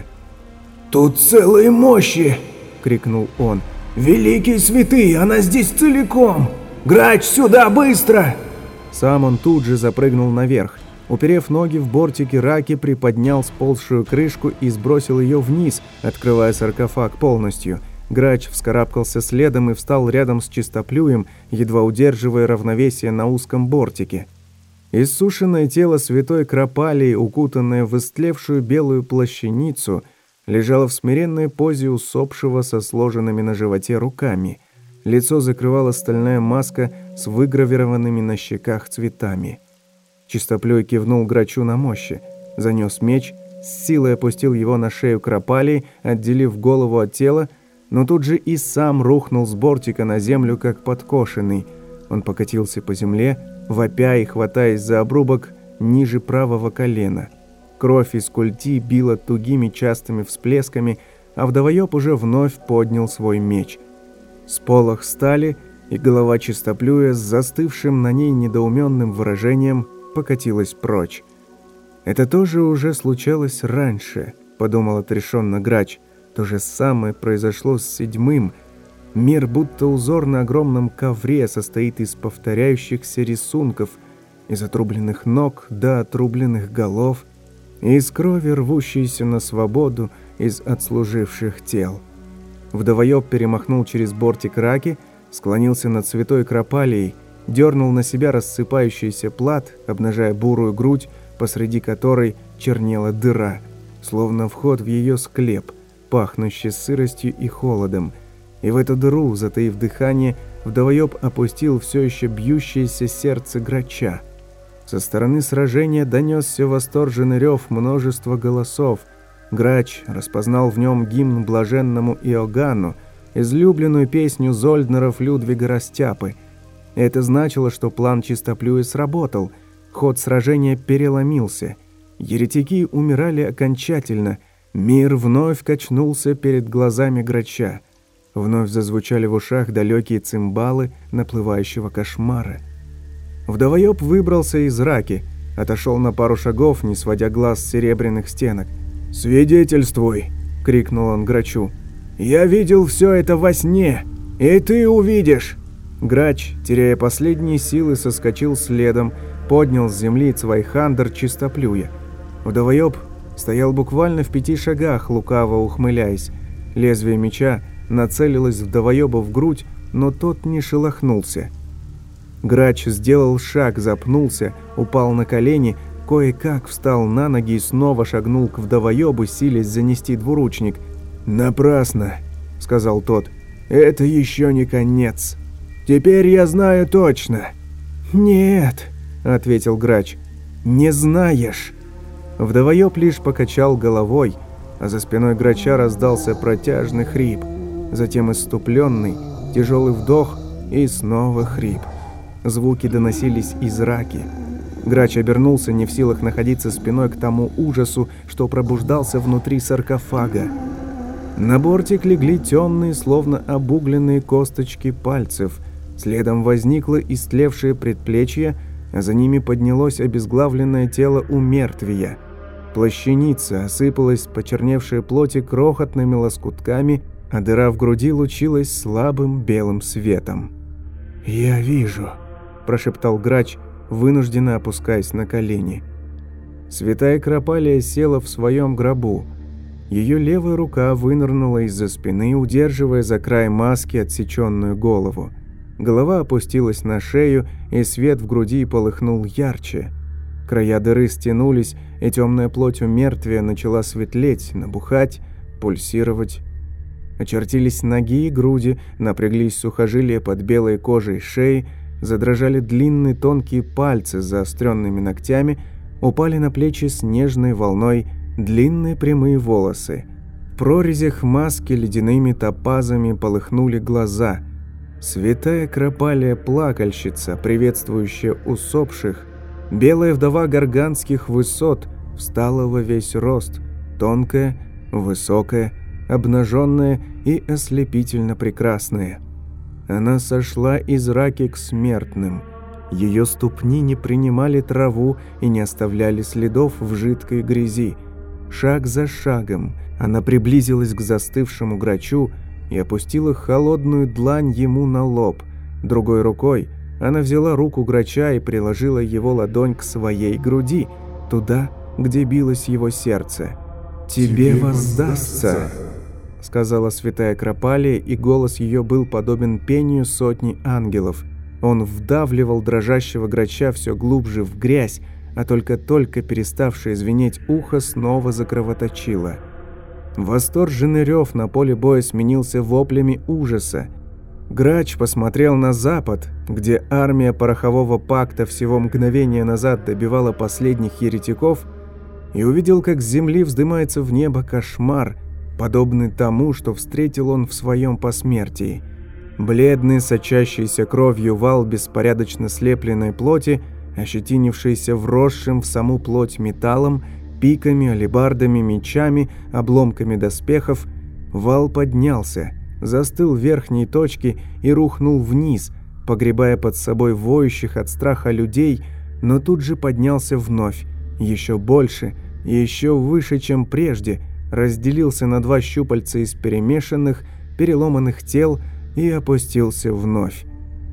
«Тут целые мощи!» — крикнул он. «Великие святые, она здесь целиком! Грач, сюда, быстро!» Сам он тут же запрыгнул наверх. Уперев ноги в бортики раки, приподнял сползшую крышку и сбросил ее вниз, открывая саркофаг полностью. Грач вскарабкался следом и встал рядом с Чистоплюем, едва удерживая равновесие на узком бортике. Иссушенное тело святой Кропалии, укутанное в истлевшую белую плащаницу, лежало в смиренной позе усопшего со сложенными на животе руками. Лицо закрывала стальная маска с выгравированными на щеках цветами. Чистоплюй кивнул Грачу на мощи, занес меч, с силой опустил его на шею Кропалии, отделив голову от тела, но тут же и сам рухнул с бортика на землю, как подкошенный. Он покатился по земле, вопя и хватаясь за обрубок ниже правого колена. Кровь из культи била тугими частыми всплесками, а вдовоёб уже вновь поднял свой меч. Сполох стали, и голова Чистоплюя с застывшим на ней недоуменным выражением покатилась прочь. «Это тоже уже случалось раньше», — подумал отрешенно Грач. То же самое произошло с седьмым. Мир, будто узор на огромном ковре, состоит из повторяющихся рисунков, из отрубленных ног до отрубленных голов, из крови, рвущейся на свободу из отслуживших тел. Вдовоёб перемахнул через бортик раки, склонился над святой Кропалией, дернул на себя рассыпающийся плат, обнажая бурую грудь, посреди которой чернела дыра, словно вход в ее склеп, пахнущий сыростью и холодом. И в эту дыру, затаив дыхание, вдовоёб опустил все еще бьющееся сердце Грача. Со стороны сражения донесся восторженный рев множества голосов. Грач распознал в нем гимн блаженному Иоганну, излюбленную песню зольднеров Людвига Растяпы. Это значило, что план Чистоплюя сработал, ход сражения переломился. Еретики умирали окончательно, мир вновь качнулся перед глазами Грача. Вновь зазвучали в ушах далекие цимбалы наплывающего кошмара. Вдовоёб выбрался из раки, отошел на пару шагов, не сводя глаз с серебряных стенок. «Свидетельствуй!» — крикнул он Грачу. «Я видел все это во сне, и ты увидишь!» Грач, теряя последние силы, соскочил следом, поднял с земли Цвайхандер Чистоплюя. Вдовоёб стоял буквально в 5 шагах, лукаво ухмыляясь. Лезвие меча нацелилось вдовоёба в грудь, но тот не шелохнулся. Грач сделал шаг, запнулся, упал на колени, кое-как встал на ноги и снова шагнул к вдовоёбу, силясь занести двуручник. «Напрасно», — сказал тот, — «это еще не конец. Теперь я знаю точно». «Нет», — ответил Грач, — «не знаешь». Вдовоёб лишь покачал головой, а за спиной Грача раздался протяжный хрип, затем исступленный, тяжелый вдох и снова хрип. Звуки доносились из раки. Грач обернулся, не в силах находиться спиной к тому ужасу, что пробуждался внутри саркофага. На бортик легли темные, словно обугленные косточки пальцев. Следом возникло истлевшее предплечье, а за ними поднялось обезглавленное тело умертвия. Плащаница осыпалась почерневшей плоти крохотными лоскутками, а дыра в груди лучилась слабым белым светом. «Я вижу», – прошептал Грач, вынужденно опускаясь на колени. Святая Кропалия села в своем гробу. Ее левая рука вынырнула из-за спины, удерживая за край маски отсеченную голову. Голова опустилась на шею, и свет в груди полыхнул ярче. Края дыры стянулись, и темная плоть у мертвия начала светлеть, набухать, пульсировать. Очертились ноги и груди, напряглись сухожилия под белой кожей шеи, задрожали длинные тонкие пальцы с заостренными ногтями, упали на плечи снежной волной длинные прямые волосы. В прорезях маски ледяными топазами полыхнули глаза. Святая Кропалия плакальщица, приветствующая усопших, Белая вдова Горганских высот встала во весь рост, тонкая, высокая, обнаженная и ослепительно прекрасная. Она сошла из раки к смертным. Ее ступни не принимали траву и не оставляли следов в жидкой грязи. Шаг за шагом она приблизилась к застывшему грачу и опустила холодную длань ему на лоб. Другой рукой она взяла руку грача и приложила его ладонь к своей груди, туда, где билось его сердце. «Тебе воздастся», — сказала святая Кропалия, и голос ее был подобен пению сотни ангелов. Он вдавливал дрожащего грача все глубже в грязь, а только-только переставшее звенеть ухо снова закровоточило. Восторженный рев на поле боя сменился воплями ужаса. Грач посмотрел на запад, где армия порохового пакта всего мгновение назад добивала последних еретиков, и увидел, как с земли вздымается в небо кошмар, подобный тому, что встретил он в своем посмертии. Бледный, сочащийся кровью вал беспорядочно слепленной плоти, ощетинившийся вросшим в саму плоть металлом, пиками, алебардами, мечами, обломками доспехов, вал поднялся, застыл в верхней точке и рухнул вниз, погребая под собой воющих от страха людей, но тут же поднялся вновь, еще больше, еще выше, чем прежде, разделился на два щупальца из перемешанных, переломанных тел и опустился вновь.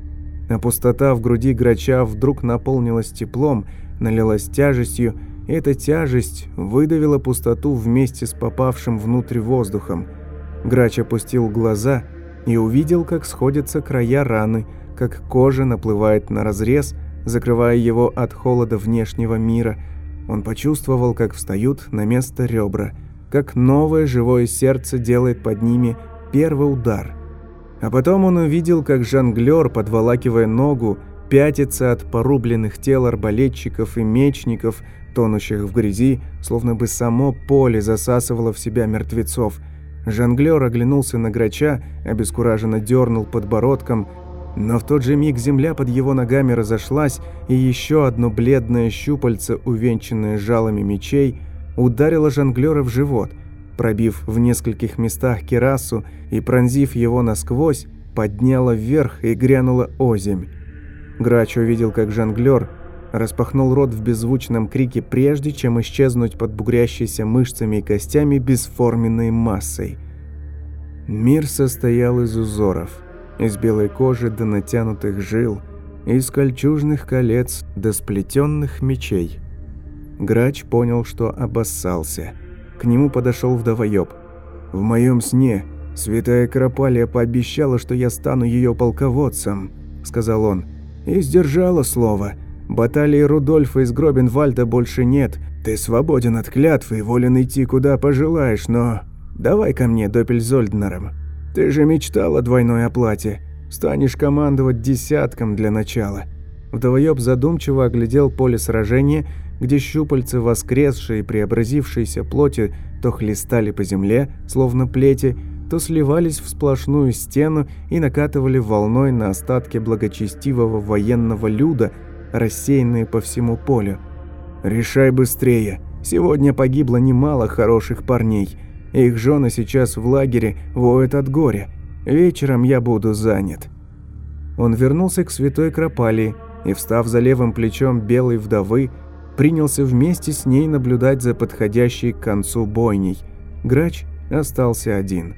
А пустота в груди грача вдруг наполнилась теплом, налилась тяжестью, и эта тяжесть выдавила пустоту вместе с попавшим внутрь воздухом. Грач опустил глаза и увидел, как сходятся края раны, как кожа наплывает на разрез, закрывая его от холода внешнего мира. Он почувствовал, как встают на место ребра, как новое живое сердце делает под ними первый удар. А потом он увидел, как жонглер, подволакивая ногу, пятится от порубленных тел арбалетчиков и мечников, тонущих в грязи, словно бы само поле засасывало в себя мертвецов. Жонглер оглянулся на грача, обескураженно дернул подбородком, но в тот же миг земля под его ногами разошлась, и еще одно бледное щупальце, увенчанное жалами мечей, ударило жонглера в живот, пробив в нескольких местах кирасу и, пронзив его насквозь, подняла вверх и грянула озимь. Грач увидел, как жонглер распахнул рот в беззвучном крике, прежде чем исчезнуть под бугрящейся мышцами и костями бесформенной массой. Мир состоял из узоров, из белой кожи до натянутых жил, из кольчужных колец до сплетенных мечей. Грач понял, что обоссался. К нему подошел вдовоёб. «В моем сне святая Кропалия пообещала, что я стану ее полководцем», — сказал он. «И сдержала слово. Баталии Рудольфа из Гробенвальда больше нет. Ты свободен от клятвы и волен идти куда пожелаешь, но давай ко мне Доппельзольднером. Ты же мечтал о двойной оплате. Станешь командовать десятком для начала». Вдовоёб задумчиво оглядел поле сражения, где щупальца воскресшей и преобразившейся плоти то хлестали по земле, словно плети, то сливались в сплошную стену и накатывали волной на остатки благочестивого военного люда, рассеянные по всему полю. «Решай быстрее. Сегодня погибло немало хороших парней. Их жены сейчас в лагере воют от горя. Вечером я буду занят». Он вернулся к святой Кропалии и, встав за левым плечом белой вдовы, принялся вместе с ней наблюдать за подходящей к концу бойней. Грач остался один.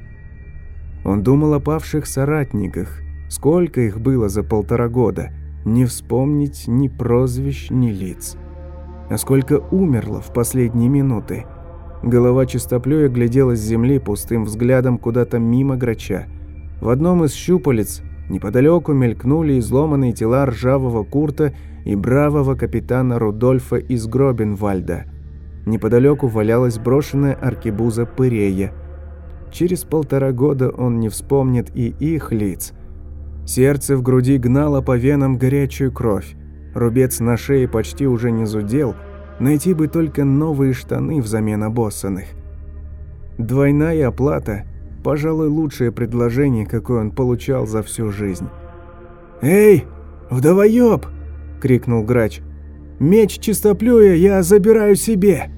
Он думал о павших соратниках. Сколько их было за 1,5 года. Не вспомнить ни прозвищ, ни лиц. А сколько умерло в последние минуты. Голова чистоплюя глядела с земли пустым взглядом куда-то мимо грача. В одном из щупалец неподалеку мелькнули изломанные тела ржавого Курта и бравого капитана Рудольфа из Гробенвальда. Неподалеку валялась брошенная аркебуза Пырея. Через 1,5 года он не вспомнит и их лиц. Сердце в груди гнало по венам горячую кровь. Рубец на шее почти уже не зудел. Найти бы только новые штаны взамен обоссанных. Двойная оплата – пожалуй, лучшее предложение, какое он получал за всю жизнь. «Эй, вдовоёб!» – крикнул грач. Меч чистоплюя я забираю себе.